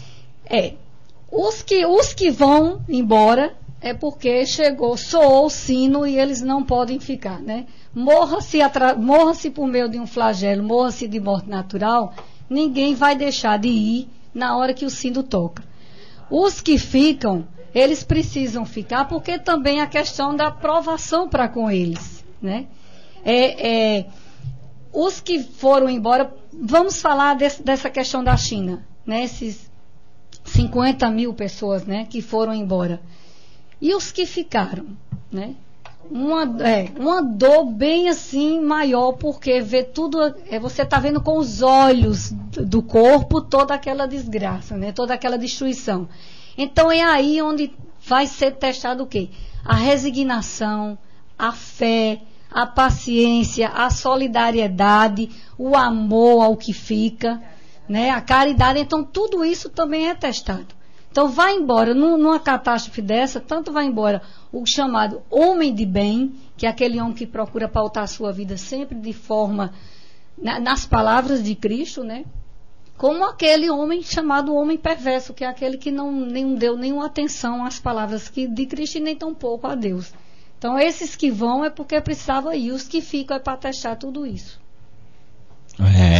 Speaker 11: É, os que, os que vão embora é porque chegou, soou o sino e eles não podem ficar, né? Morra-se morra-se por meio de um flagelo, morra-se de morte natural, ninguém vai deixar de ir na hora que o sino toca. Os que ficam, eles precisam ficar porque também a questão da provação para com eles, né? É... é Os que foram embora, vamos falar desse, dessa questão da China, né? Esses cinquenta mil pessoas, né, que foram embora. E os que ficaram, né? Uma, é, uma dor bem assim maior, porque vê tudo, é, você está vendo com os olhos do corpo toda aquela desgraça, né? Toda aquela destruição. Então é aí onde vai ser testado o quê? A resignação, a fé, a paciência, a solidariedade, o amor ao que fica, né? A caridade. Então, tudo isso também é testado. Então, vai embora, numa catástrofe dessa, tanto vai embora o chamado homem de bem, que é aquele homem que procura pautar a sua vida sempre de forma, na, nas palavras de Cristo, né? Como aquele homem chamado homem perverso, que é aquele que não nem deu nenhuma atenção às palavras que, de Cristo e nem tão pouco a Deus. Então, esses que vão é porque precisava ir, os que ficam é para testar tudo isso.
Speaker 4: É,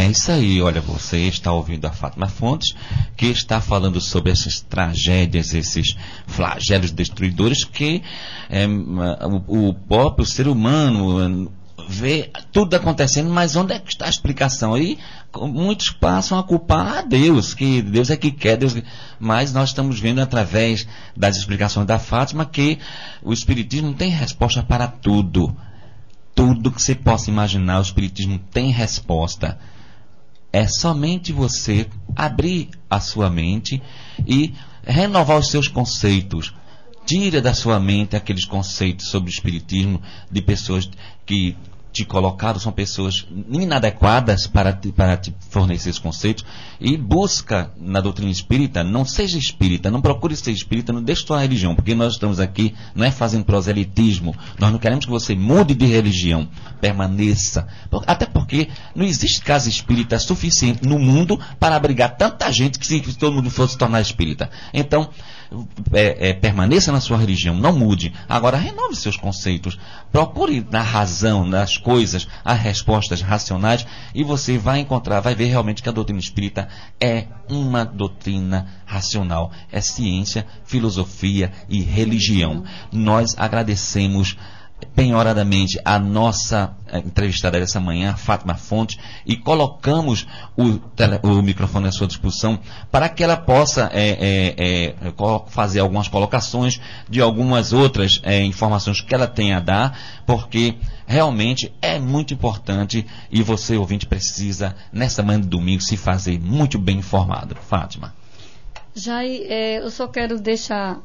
Speaker 4: É isso aí, olha, você está ouvindo a Fátima Fontes, que está falando sobre essas tragédias, esses flagelos destruidores que é, o, o próprio ser humano vê tudo acontecendo, mas onde é que está a explicação? Aí muitos passam a culpar a Deus, que Deus é que quer, Deus... mas nós estamos vendo através das explicações da Fátima que o Espiritismo tem resposta para tudo. Tudo que você possa imaginar, o Espiritismo tem resposta. É somente você abrir a sua mente e renovar os seus conceitos. Tira da sua mente aqueles conceitos sobre o Espiritismo de pessoas que te colocaram, são pessoas inadequadas para te, para te fornecer esses conceitos, e busca na doutrina espírita, não seja espírita, não procure ser espírita, não deixe sua religião, porque nós estamos aqui, não é fazendo proselitismo, nós não queremos que você mude de religião, permaneça, até porque não existe casa espírita suficiente no mundo para abrigar tanta gente que se todo mundo fosse se tornar espírita. Então, É, é, permaneça na sua religião, não mude. Agora renove seus conceitos, procure na razão, nas coisas, as respostas racionais, e você vai encontrar, vai ver realmente que a doutrina espírita é uma doutrina racional, é ciência, filosofia e religião. Nós agradecemos penhoradamente a nossa entrevistada dessa manhã, Fátima Fontes, e colocamos o, tele, o microfone à sua disposição para que ela possa é, é, é, fazer algumas colocações de algumas outras é, informações que ela tem a dar, porque realmente é muito importante e você, ouvinte, precisa, nessa manhã de domingo, se fazer muito bem informado. Fátima.
Speaker 11: Jair, é, eu só quero deixar,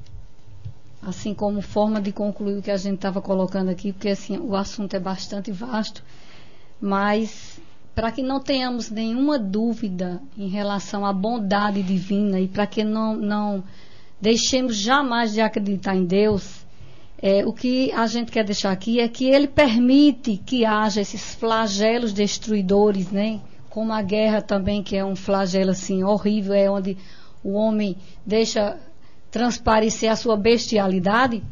Speaker 11: assim, como forma de concluir o que a gente estava colocando aqui, porque assim, o assunto é bastante vasto, mas para que não tenhamos nenhuma dúvida em relação à bondade divina e para que não, não deixemos jamais de acreditar em Deus, é, o que a gente quer deixar aqui é que Ele permite que haja esses flagelos destruidores, né? Como a guerra também, que é um flagelo assim horrível, é onde o homem deixa transparecer a sua bestialidade,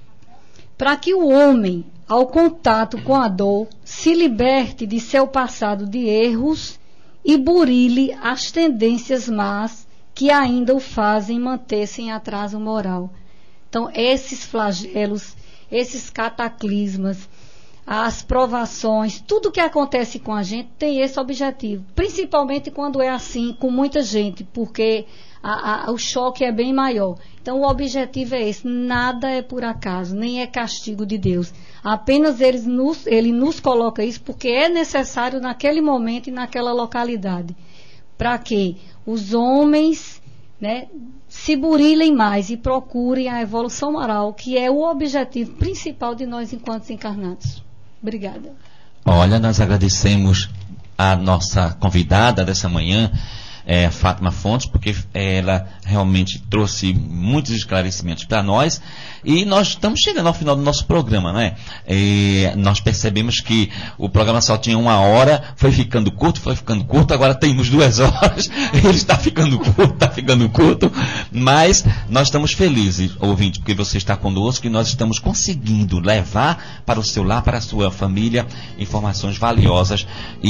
Speaker 11: para que o homem, ao contato com a dor, se liberte de seu passado de erros e burile as tendências más que ainda o fazem manter-se em atraso moral. Então, esses flagelos, esses cataclismas, as provações, tudo que acontece com a gente tem esse objetivo, principalmente quando é assim com muita gente, porque A, a, o choque é bem maior. Então o objetivo é esse, nada é por acaso, nem é castigo de Deus, apenas eles nos, ele nos coloca isso porque é necessário naquele momento e naquela localidade, para que os homens, né, se burilem mais e procurem a evolução moral, que é o objetivo principal de nós enquanto encarnados. Obrigada.
Speaker 4: Olha, nós agradecemos a nossa convidada dessa manhã, É, Fátima Fontes, porque ela realmente trouxe muitos esclarecimentos para nós, e nós estamos chegando ao final do nosso programa, não é? É, nós percebemos que o programa só tinha uma hora, foi ficando curto, foi ficando curto, agora temos duas horas, ele está ficando curto, está ficando curto, mas nós estamos felizes, ouvinte, porque você está conosco e nós estamos conseguindo levar para o seu lar, para a sua família, informações valiosas,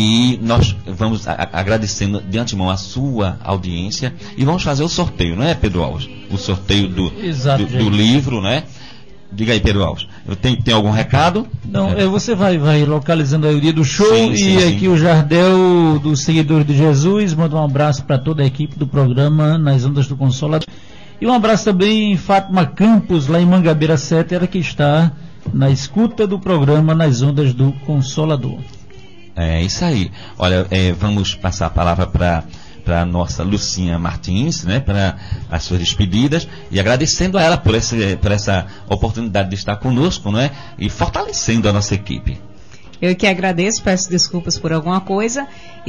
Speaker 4: e nós vamos a, agradecendo de antemão a sua audiência, e vamos fazer o sorteio, não é, Pedro Alves? O sorteio do, Exato, do, do livro, né? Diga aí, Pedro Alves. Eu tenho, tem algum recado?
Speaker 5: Não, é. você vai, vai localizando aí o dia do show, sim, sim, e sim. Aqui o Jardel dos Seguidores de Jesus manda um abraço para toda a equipe do programa Nas Ondas do Consolador. E um abraço também em Fátima Campos, lá em Mangabeira sete, ela que está na escuta do programa Nas Ondas do Consolador.
Speaker 4: É isso aí. Olha, é, vamos passar a palavra para para a nossa Lucinha Martins, né, para as suas despedidas, e agradecendo a ela por, esse, por essa oportunidade de estar conosco, né, e fortalecendo a nossa equipe.
Speaker 7: Eu que agradeço, peço desculpas por alguma coisa,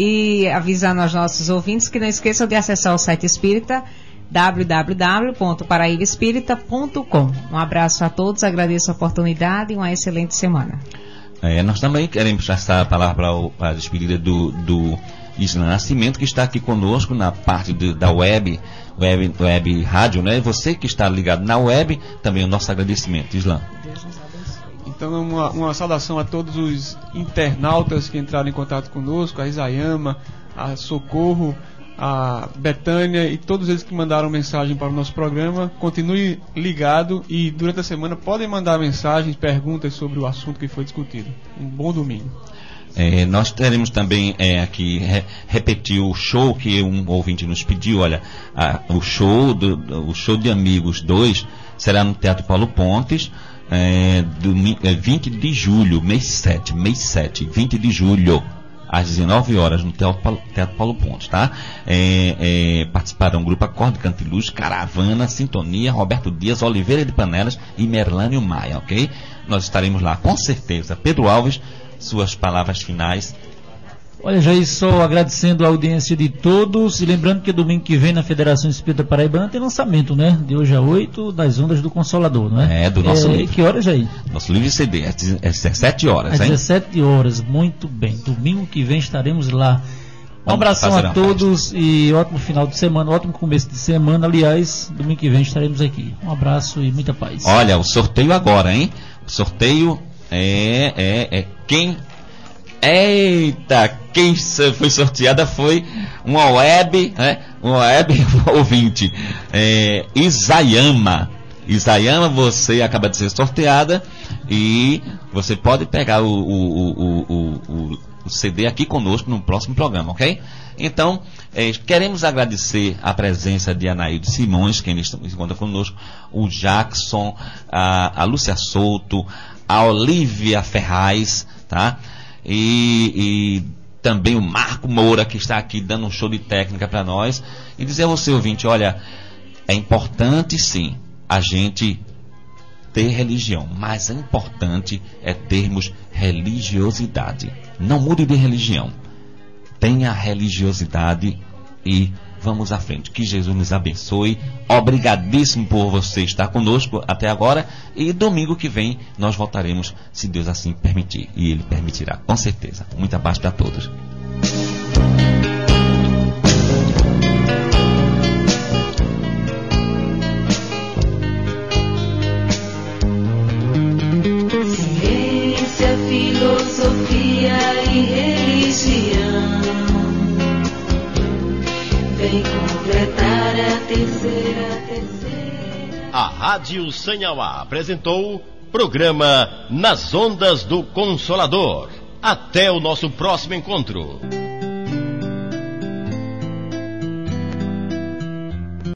Speaker 7: e avisando aos nossos ouvintes que não esqueçam de acessar o site espírita, w w w ponto paraíba espírita ponto com. Um abraço a todos, agradeço a oportunidade e uma excelente semana.
Speaker 4: É, nós também queremos passar a palavra para a despedida do, do Isla Nascimento, que está aqui conosco na parte de, da web, web, web rádio, né? Você que está ligado na web, também o nosso agradecimento, Isla.
Speaker 12: Deus nos abençoe. Então, uma, uma saudação a todos os internautas que entraram em contato conosco, a Isayama, a Socorro, a Betânia e todos eles que mandaram mensagem para o nosso programa. Continue ligado e durante a semana podem mandar mensagens, perguntas sobre o assunto que foi discutido. Um bom domingo.
Speaker 4: É, nós teremos também é, aqui re, repetir o show que um ouvinte nos pediu. Olha, a, o show do, do, o show de Amigos dois será no Teatro Paulo Pontes, é, do, é, vinte de julho, mês sete, mês sete, vinte de julho, às dezenove horas, no Teatro Paulo, Teatro Paulo Pontes, tá? É, é, participarão o Grupo Acorde, Cantiluz, Caravana, Sintonia, Roberto Dias, Oliveira de Panelas e Merlânio Maia, ok? Nós estaremos lá, com certeza. Pedro Alves, suas palavras finais.
Speaker 5: Olha, Jair, só agradecendo a audiência de todos e lembrando que domingo que vem na Federação Espírita Paraibana tem lançamento, né? De hoje a oito, das Ondas do Consolador, não é?
Speaker 4: É, do nosso
Speaker 5: é,
Speaker 4: livro.
Speaker 5: Que horas, Jair?
Speaker 4: Nosso livro C D, é dezessete horas,
Speaker 5: Às
Speaker 4: hein?
Speaker 5: dezessete horas, muito bem. Domingo que vem estaremos lá. Um abração a todos e ótimo final de semana, ótimo começo de semana. Aliás, domingo que vem estaremos aqui. Um abraço e muita paz.
Speaker 4: Olha, o sorteio agora, hein? O sorteio é, é, é quem... Eita, quem foi sorteada foi uma web, né? Uma web ouvinte, é, Isayama. Isayama, você acaba de ser sorteada e você pode pegar o, o, o, o, o, o C D aqui conosco no próximo programa, ok? Então, é, queremos agradecer a presença de Anaíde Simões, quem se encontra conosco, o Jackson, a, a Lúcia Souto, a Olívia Ferraz, tá? E, e também o Marco Moura, que está aqui dando um show de técnica para nós, e dizer a você, ouvinte, olha, é importante sim a gente ter religião, mas é importante é termos religiosidade. Não mude de religião, tenha religiosidade e vamos à frente. Que Jesus nos abençoe. Obrigadíssimo por você estar conosco até agora. E domingo que vem nós voltaremos, se Deus assim permitir. E Ele permitirá, com certeza. Muita paz para todos.
Speaker 3: Ciência, filosofia e religião vem completar a terceira, terceira.
Speaker 1: A Rádio Sanhauá apresentou programa Nas Ondas do Consolador. Até o nosso próximo encontro.